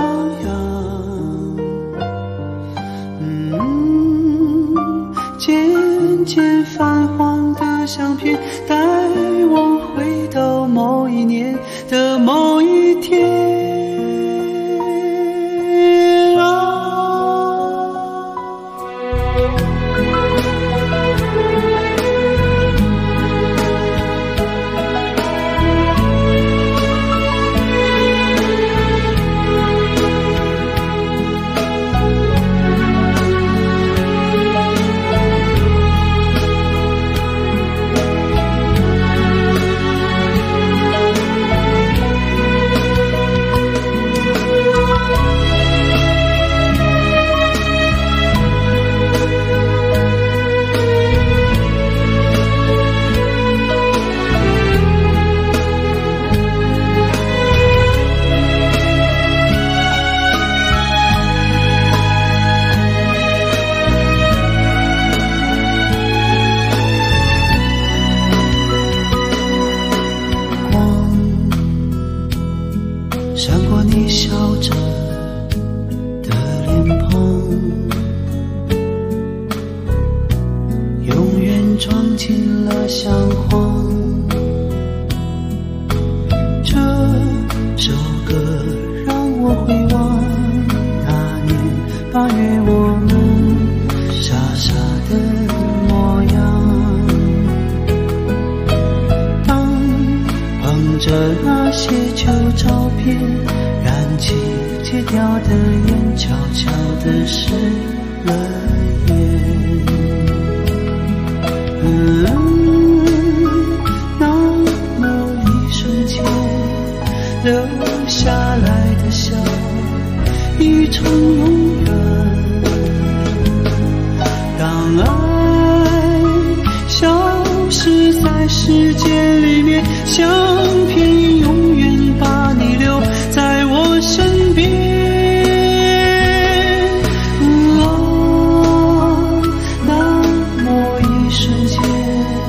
漾。渐渐泛黄的相片带我回到某一年的某一天。闪过你笑着的脸庞，永远装进了相框。这首歌让我回望那年8月我们傻傻的模样。当捧着那些旧照片，燃起戒掉的烟，悄悄地湿了眼。那么一瞬间留下来的笑，已成永远。当爱消失在时间里面，相片永远把你留在我身边。那么一瞬间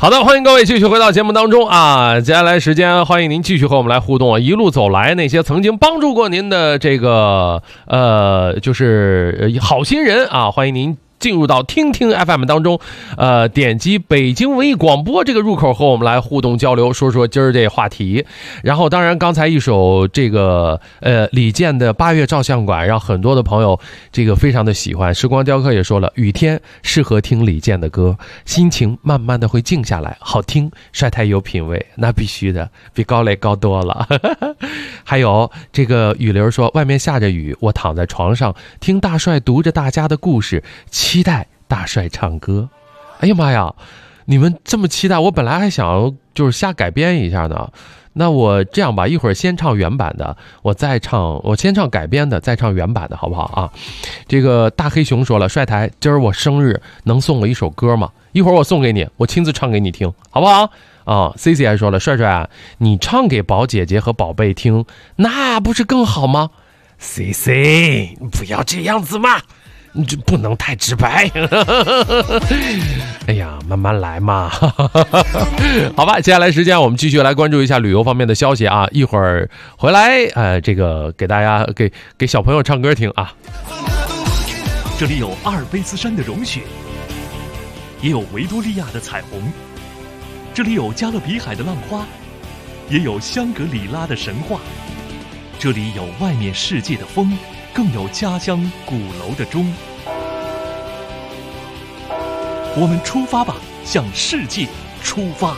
好的，欢迎各位继续回到节目当中啊！接下来时间，欢迎您继续和我们来互动啊！一路走来，那些曾经帮助过您的这个就是好心人啊，欢迎您进入到听听 FM 当中，点击北京文艺广播这个入口和我们来互动交流，说说今儿这话题。然后当然刚才一首这个李健的8月照相馆让很多的朋友这个非常的喜欢。时光雕刻也说了，雨天适合听李健的歌，心情慢慢的会静下来，好听，帅太有品味，那必须的，比高磊高多了。还有这个雨流说，外面下着雨，我躺在床上听大帅读着大家的故事，期待大帅唱歌。哎呀妈呀，你们这么期待，我本来还想就是瞎改编一下呢。那我这样吧，一会儿先唱原版的，我先唱改编的，再唱原版的，好不好啊？这个大黑熊说了，帅台，今儿我生日，能送我一首歌吗？一会儿我送给你，我亲自唱给你听，好不好？啊 ，CC 还说了，帅帅啊，你唱给宝姐姐和宝贝听，那不是更好吗 ？CC， 不要这样子嘛。你这不能太直白。哎呀，慢慢来嘛。好吧，接下来时间我们继续来关注一下旅游方面的消息啊。一会儿回来，这个给大家给小朋友唱歌听啊。 这里有阿尔卑斯山的融雪，也有维多利亚的彩虹；这里有加勒比海的浪花，也有香格里拉的神话；这里有外面世界的风，更有家乡鼓楼的钟。我们出发吧，向世界出发。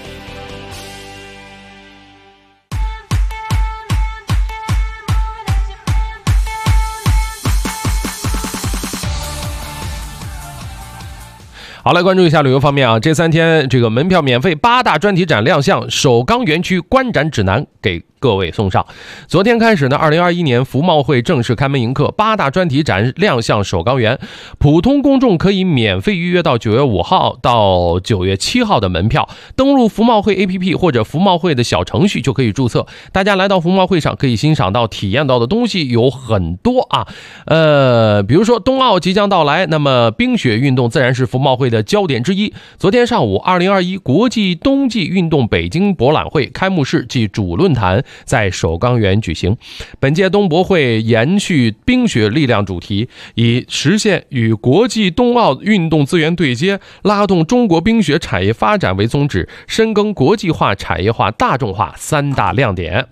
好，来关注一下旅游方面啊，这3天这个门票免费，8大专题展亮相，首钢园区观展指南给各位送上。昨天开始呢，2021年服贸会正式开门迎客，8大专题展亮相首钢园，普通公众可以免费预约到9月5号到9月7号的门票，登录服贸会 APP 或者服贸会的小程序就可以注册。大家来到服贸会上可以欣赏到、体验到的东西有很多啊，比如说冬奥即将到来，那么冰雪运动自然是服贸会的焦点之一。昨天上午，2021国际冬季运动北京博览会开幕式暨主论坛在首钢园举行。本届冬博会延续冰雪力量主题，以实现与国际冬奥运动资源对接，拉动中国冰雪产业发展为宗旨，深耕国际化、产业化、大众化3大亮点。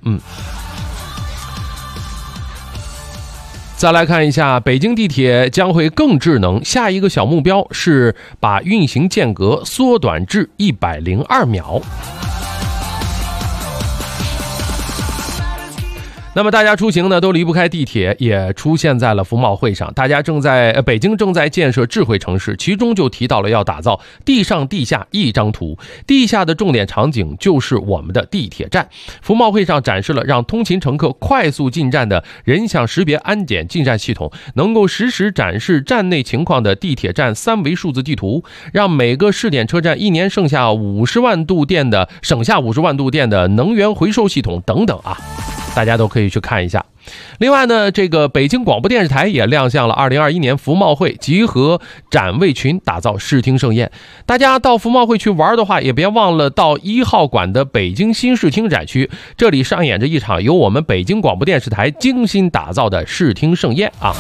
再来看一下，北京地铁将会更智能，下一个小目标是把运行间隔缩短至102秒。那么大家出行呢都离不开地铁，也出现在了服贸会上。北京正在建设智慧城市，其中就提到了要打造地上地下一张图，地下的重点场景就是我们的地铁站。服贸会上展示了让通勤乘客快速进站的人像识别安检进站系统，能够实时展示站内情况的地铁站3维数字地图，让每个试点车站一年省下50万度电的能源回收系统等等啊。大家都可以去看一下。另外呢，这个北京广播电视台也亮相了2021年服贸会集合展位群，打造视听盛宴。大家到服贸会去玩的话，也别忘了到1号馆的北京新视听展区，这里上演着一场由我们北京广播电视台精心打造的视听盛宴啊。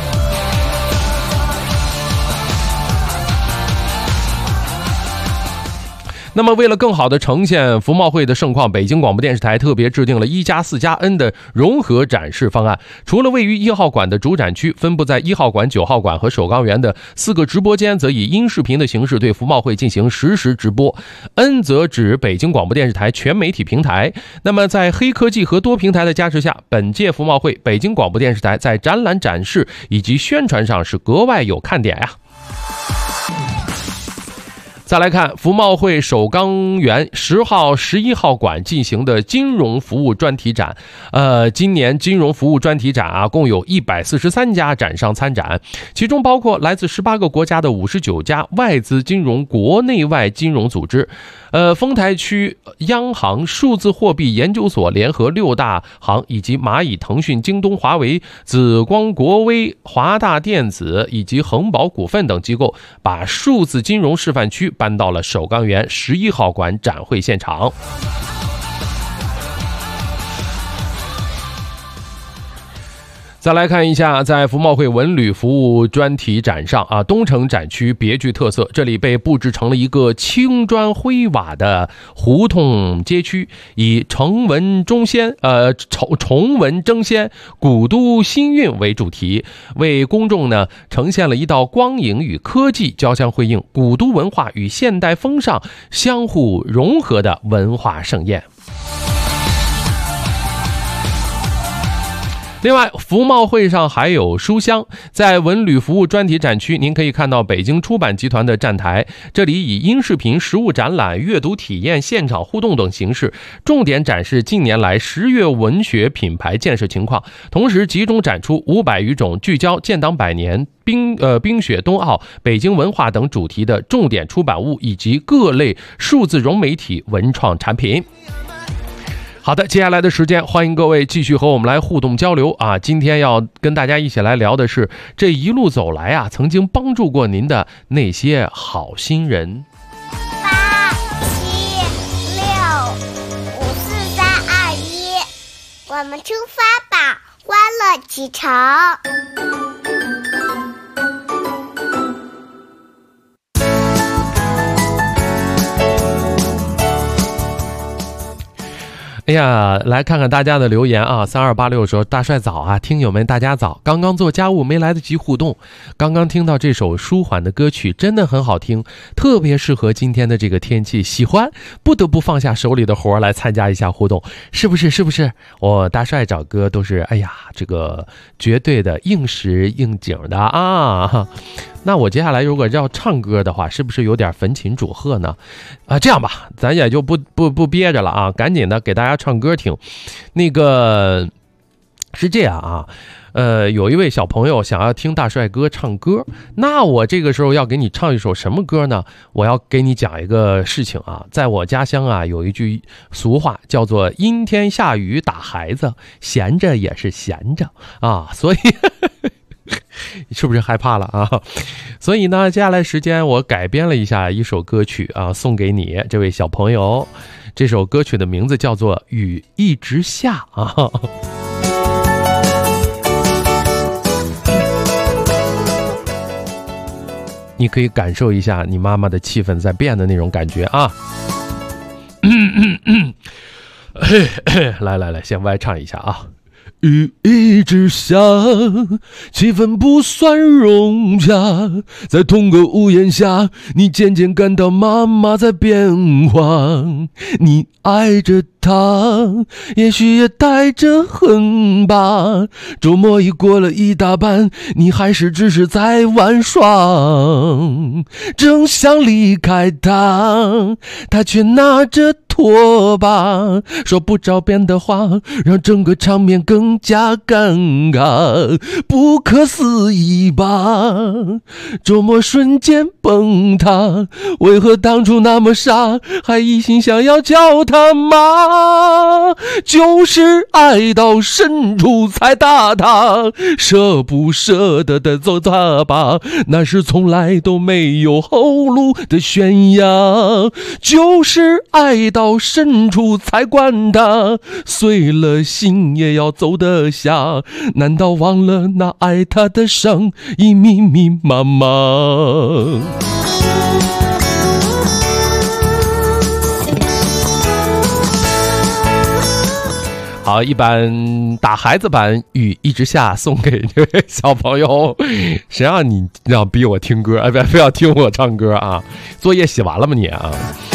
那么为了更好的呈现服贸会的盛况，北京广播电视台特别制定了1+4+N 的融合展示方案。除了位于1号馆的主展区，分布在1号馆、9号馆和首钢园的4个直播间，则以音视频的形式对服贸会进行实时直播。N 则指北京广播电视台全媒体平台。那么在黑科技和多平台的加持下，本届服贸会北京广播电视台在展览展示以及宣传上是格外有看点呀。再来看服贸会首钢园10号、11号馆进行的金融服务专题展。今年金融服务专题展啊，共有143家展商参展，其中包括来自18个国家的59家外资金融国内外金融组织。丰台区央行数字货币研究所联合6大行以及蚂蚁、腾讯、京东、华为、紫光国微、华大电子以及恒宝股份等机构，把数字金融示范区搬到了首钢园11号馆展会现场。再来看一下，在服贸会文旅服务专题展上东城展区别具特色，这里被布置成了一个青砖灰瓦的胡同街区，以重文争先、古都新韵为主题，为公众呢呈现了一道光影与科技交相辉映、古都文化与现代风尚相互融合的文化盛宴。另外，服贸会上还有书香，在文旅服务专题展区，您可以看到北京出版集团的站台，这里以音视频、实物展览、阅读体验、现场互动等形式，重点展示近年来10月文学品牌建设情况，同时集中展出500余种聚焦建党100年、冰雪冬奥、北京文化等主题的重点出版物，以及各类数字融媒体文创产品。好的，接下来的时间，欢迎各位继续和我们来互动交流今天要跟大家一起来聊的是这一路走来曾经帮助过您的那些好心人。 8、7、6、5、4、3、2、1，我们出发吧，欢乐启程。 哎呀，来看看大家的留言3286说，大帅早听友们大家早，刚刚做家务没来得及互动，刚刚听到这首舒缓的歌曲真的很好听，特别适合今天的这个天气，喜欢，不得不放下手里的活来参加一下互动，是不是我大帅找歌都是这个绝对的应时应景的那我接下来如果要唱歌的话，是不是有点焚琴祝贺呢？这样吧，咱也就不憋着了赶紧的给大家唱歌听。那个是这样有一位小朋友想要听大帅哥唱歌，那我这个时候要给你唱一首什么歌呢？我要给你讲一个事情在我家乡有一句俗话叫做阴天下雨打孩子，闲着也是闲着所以是不是害怕了所以呢，接下来时间我改编了一下一首歌曲送给你这位小朋友。这首歌曲的名字叫做《雨一直下》你可以感受一下你妈妈的气氛在变的那种感觉来，先歪唱一下雨一直下，气氛不算融洽，在同个屋檐下，你渐渐感到妈妈在变化。你爱着她，也许也带着恨吧。周末已过了一大半，你还是只是在玩耍。正想离开她，她却拿着拖把，说不着边的话，让整个场面更加尴尬，不可思议吧？周末瞬间崩塌，为何当初那么傻，还一心想要叫他妈？就是爱到深处才打他，舍不舍得的走他吧，那是从来都没有后路的悬崖。就是爱到深处才管他，碎了心也要走得下，难道忘了那爱他的声音密密麻麻？好，一版打孩子版雨一直下送给这位小朋友。谁让你要逼我听歌，非要听我唱歌啊？作业写完了吗你啊？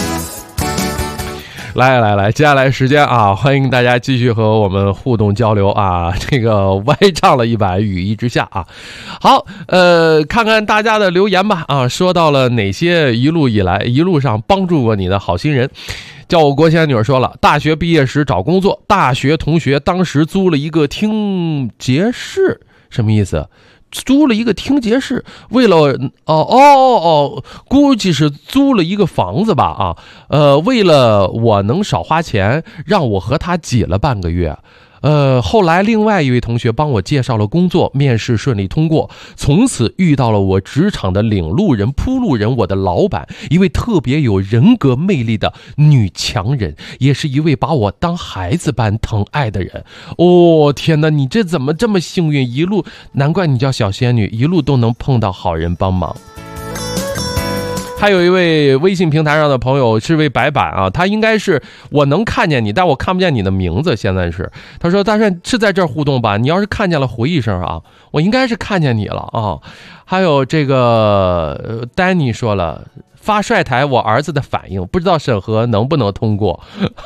来，接下来时间欢迎大家继续和我们互动交流这个歪唱了一版雨一直下好，看看大家的留言吧说到了哪些一路上帮助过你的好心人。叫我国仙女说了，大学毕业时找工作，大学同学当时租了一个听节室，什么意思？租了一个听节室，为了估计是租了一个房子吧为了我能少花钱，让我和他挤了半个月。 后来另外一位同学帮我介绍了工作，面试顺利通过，从此遇到了我职场的领路人、铺路人，我的老板，一位特别有人格魅力的女强人，也是一位把我当孩子般疼爱的人。哦，天哪，你这怎么这么幸运，一路，难怪你叫小仙女，一路都能碰到好人帮忙。还有一位微信平台上的朋友是位白板啊，他应该是我能看见你，但我看不见你的名字。现在是他说大帅是在这儿互动吧，你要是看见了回一声啊，我应该是看见你了啊。还有这个丹尼说了，发帅台我儿子的反应，不知道审核能不能通过。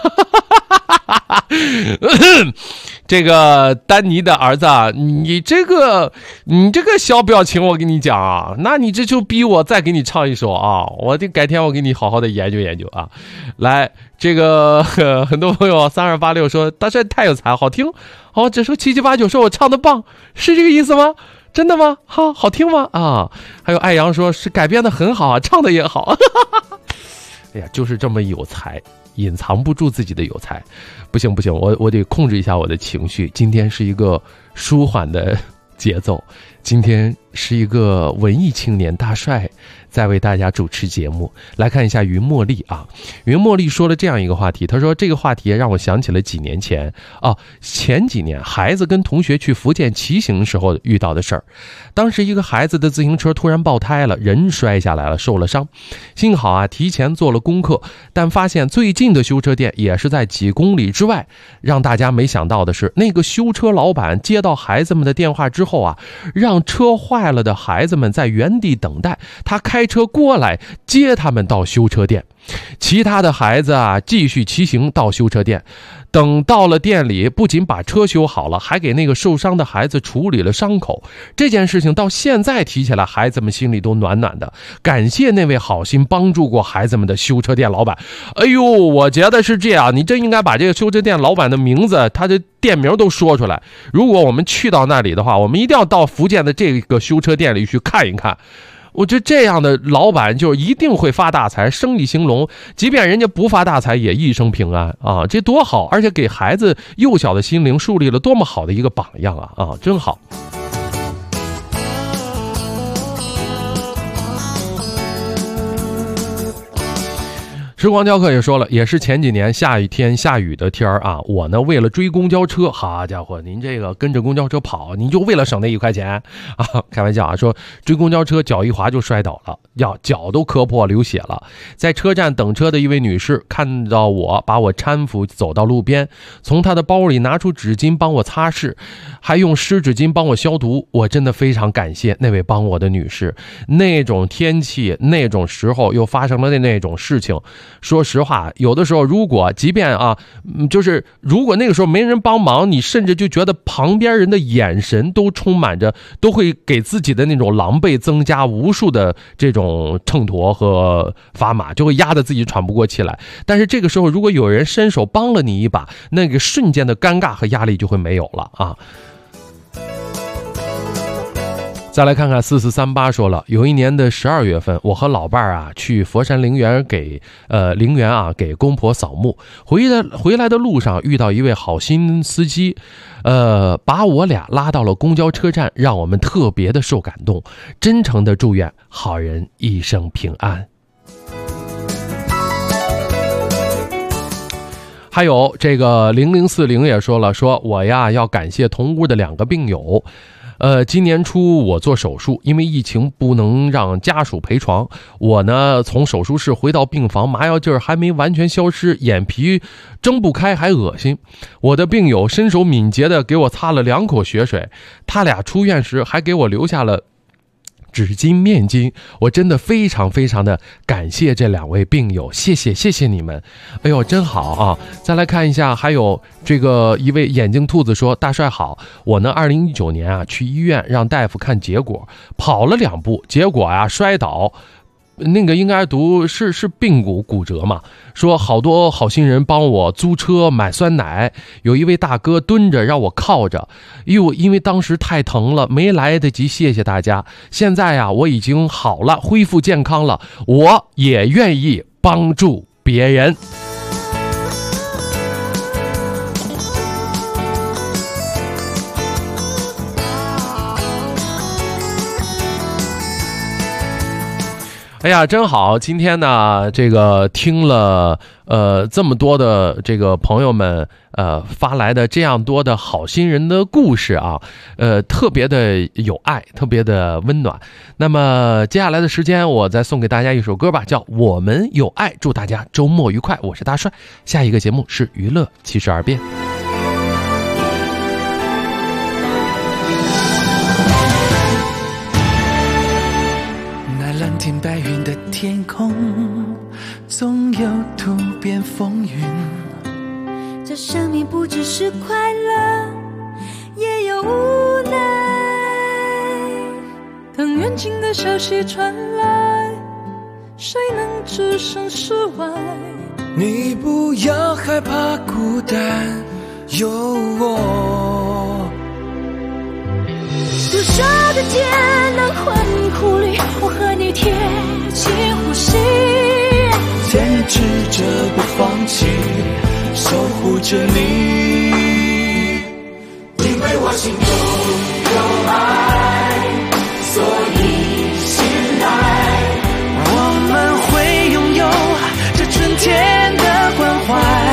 这个丹尼的儿子啊，你这个小表情我跟你讲啊，那你这就逼我再给你唱一首啊，我得改天我给你好好的研究研究啊。来，这个很多朋友3286说大帅太有才，好听。好，这首7789说我唱的棒，是这个意思吗？真的吗？好听吗？啊，还有爱阳说是改编的很好啊，唱的也好。哎呀，就是这么有才，隐藏不住自己的有才。不行，我得控制一下我的情绪。今天是一个舒缓的节奏，今天是一个文艺青年大帅在为大家主持节目。来看一下云茉莉啊，云茉莉说了这样一个话题，她说这个话题让我想起了几年前前几年孩子跟同学去福建骑行时候遇到的事儿。当时一个孩子的自行车突然爆胎了，人摔下来了，受了伤。幸好啊提前做了功课，但发现最近的修车店也是在几公里之外。让大家没想到的是，那个修车老板接到孩子们的电话之后啊，让车坏了的孩子们在原地等待，他开车过来接他们到修车店。其他的孩子啊继续骑行到修车店，等到了店里，不仅把车修好了，还给那个受伤的孩子处理了伤口。这件事情到现在提起来，孩子们心里都暖暖的，感谢那位好心帮助过孩子们的修车店老板。哎呦，我觉得是这样，你真应该把这个修车店老板的名字，他的店名都说出来。如果我们去到那里的话，我们一定要到福建的这个修车店里去看一看。我觉得这样的老板就一定会发大财，生意兴隆，即便人家不发大财也一生平安啊，这多好，而且给孩子幼小的心灵树立了多么好的一个榜样啊，真好。时光雕刻也说了，也是前几年下雨的天啊，我呢为了追公交车，好家伙，您这个跟着公交车跑，您就为了省那1块钱啊？开玩笑啊，说追公交车脚一滑就摔倒了，脚都磕破流血了。在车站等车的一位女士看到我，把我搀扶走到路边，从她的包里拿出纸巾帮我擦拭，还用湿纸巾帮我消毒。我真的非常感谢那位帮我的女士。那种天气那种时候又发生了那种事情，说实话，有的时候如果即便就是如果那个时候没人帮忙，你甚至就觉得旁边人的眼神都充满着，都会给自己的那种狼狈增加无数的这种秤砣和砝码，就会压得自己喘不过气来。但是这个时候如果有人伸手帮了你一把，那个瞬间的尴尬和压力就会没有了啊。再来看看4438说了，有一年的12月份，我和老伴儿啊去佛山陵园给公婆扫墓，回来的路上遇到一位好心司机，把我俩拉到了公交车站，让我们特别的受感动，真诚的祝愿好人一生平安。还有这个0040也说了，说我呀要感谢同屋的2个病友。今年初我做手术，因为疫情不能让家属陪床，我呢从手术室回到病房，麻药劲儿还没完全消失，眼皮睁不开还恶心。我的病友身手敏捷的给我擦了2口血水，他俩出院时还给我留下了纸巾面巾，我真的非常非常的感谢这2位病友，谢谢你们，哎呦真好啊！再来看一下，还有这个一位眼睛兔子说，大帅好，我呢2019年啊去医院让大夫看结果，跑了2步，结果啊摔倒，那个应该读是髌骨骨折嘛，说好多好心人帮我租车买酸奶，有一位大哥蹲着让我靠着，因为当时太疼了没来得及谢谢大家，现在呀我已经好了，恢复健康了，我也愿意帮助别人。 哎呀，真好！今天呢，这个听了这么多的这个朋友们发来的这样多的好心人的故事啊，特别的有爱，特别的温暖。那么接下来的时间，我再送给大家一首歌吧，叫《我们有爱》，祝大家周末愉快。我是大帅，下一个节目是娱乐72变。 蓝天白云的天空，总有突变风云。 这生命不只是快乐，也有无奈。当远近的消息传来，谁能置身事外？ 你不要害怕孤单，有我。 多少的艰难困苦里，我和你贴近呼吸， 坚持着不放弃，守护着你。因为我心中有爱，所以醒来，我们会拥有这春天的关怀。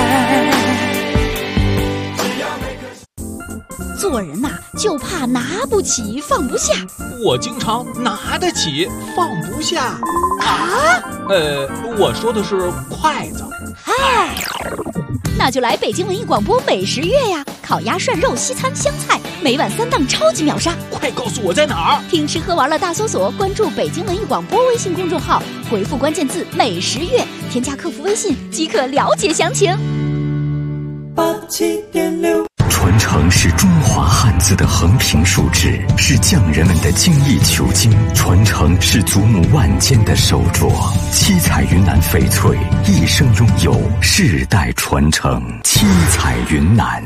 做人呐，就怕拿不起放不下。 我经常拿得起放不下啊？ 我说的是筷子。 嗨，那就来北京文艺广播美食月呀！烤鸭、涮肉、西餐、湘菜，每晚3档超级秒杀。 快告诉我在哪儿？ 听吃喝玩乐大搜索，关注北京文艺广播微信公众号，回复关键字美食月，添加客服微信即可了解详情。 87.6 传承是中华汉字的横平竖直，是匠人们的精益求精；传承是祖母万间的手镯。七彩云南翡翠，一生拥有，世代传承。七彩云南。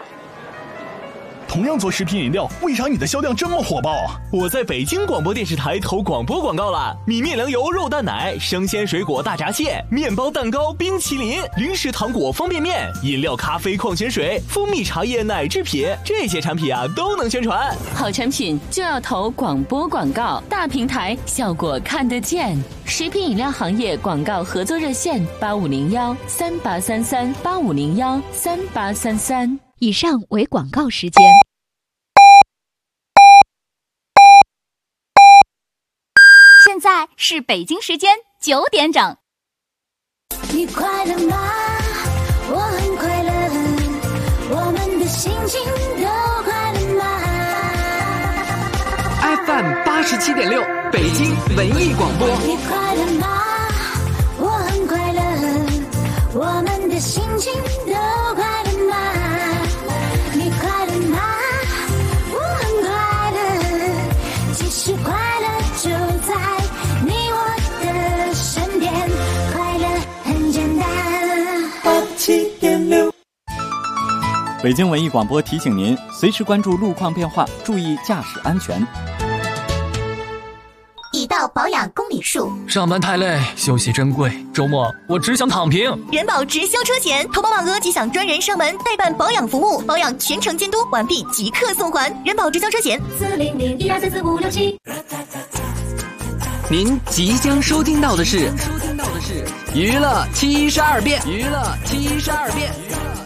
同样做食品饮料，为啥你的销量这么火爆？我在北京广播电视台投广播广告了，米面粮油肉蛋奶、生鲜水果大闸蟹、面包蛋糕、冰淇淋、零食糖果、方便面、饮料、咖啡、矿泉水、蜂蜜茶叶、奶制品，这些产品啊都能宣传。 好产品就要投广播广告，大平台效果看得见。食品饮料行业广告合作热线8501-3833-8501-3833。 以上为广告时间。现在是北京时间9点整。 你快乐吗？我很快乐，我们的心情都快乐吗 ？FM 87.6，北京文艺广播。 你快乐吗？我很快乐，我们的心情都快乐吗？你快乐吗？我很快乐，其实快乐就在你我的身边，快乐很简单。 87.6 北京文艺广播提醒您，随时关注路况变化，注意驾驶安全。 已到保养公里数， 上班太累，休息珍贵，周末我只想躺平。 人保直销车险，投保满额即享专人上门代办保养服务，保养全程监督，完毕即刻送还。人保直销车险40012344567。 您即将收听到的是娱乐72变，娱乐72变。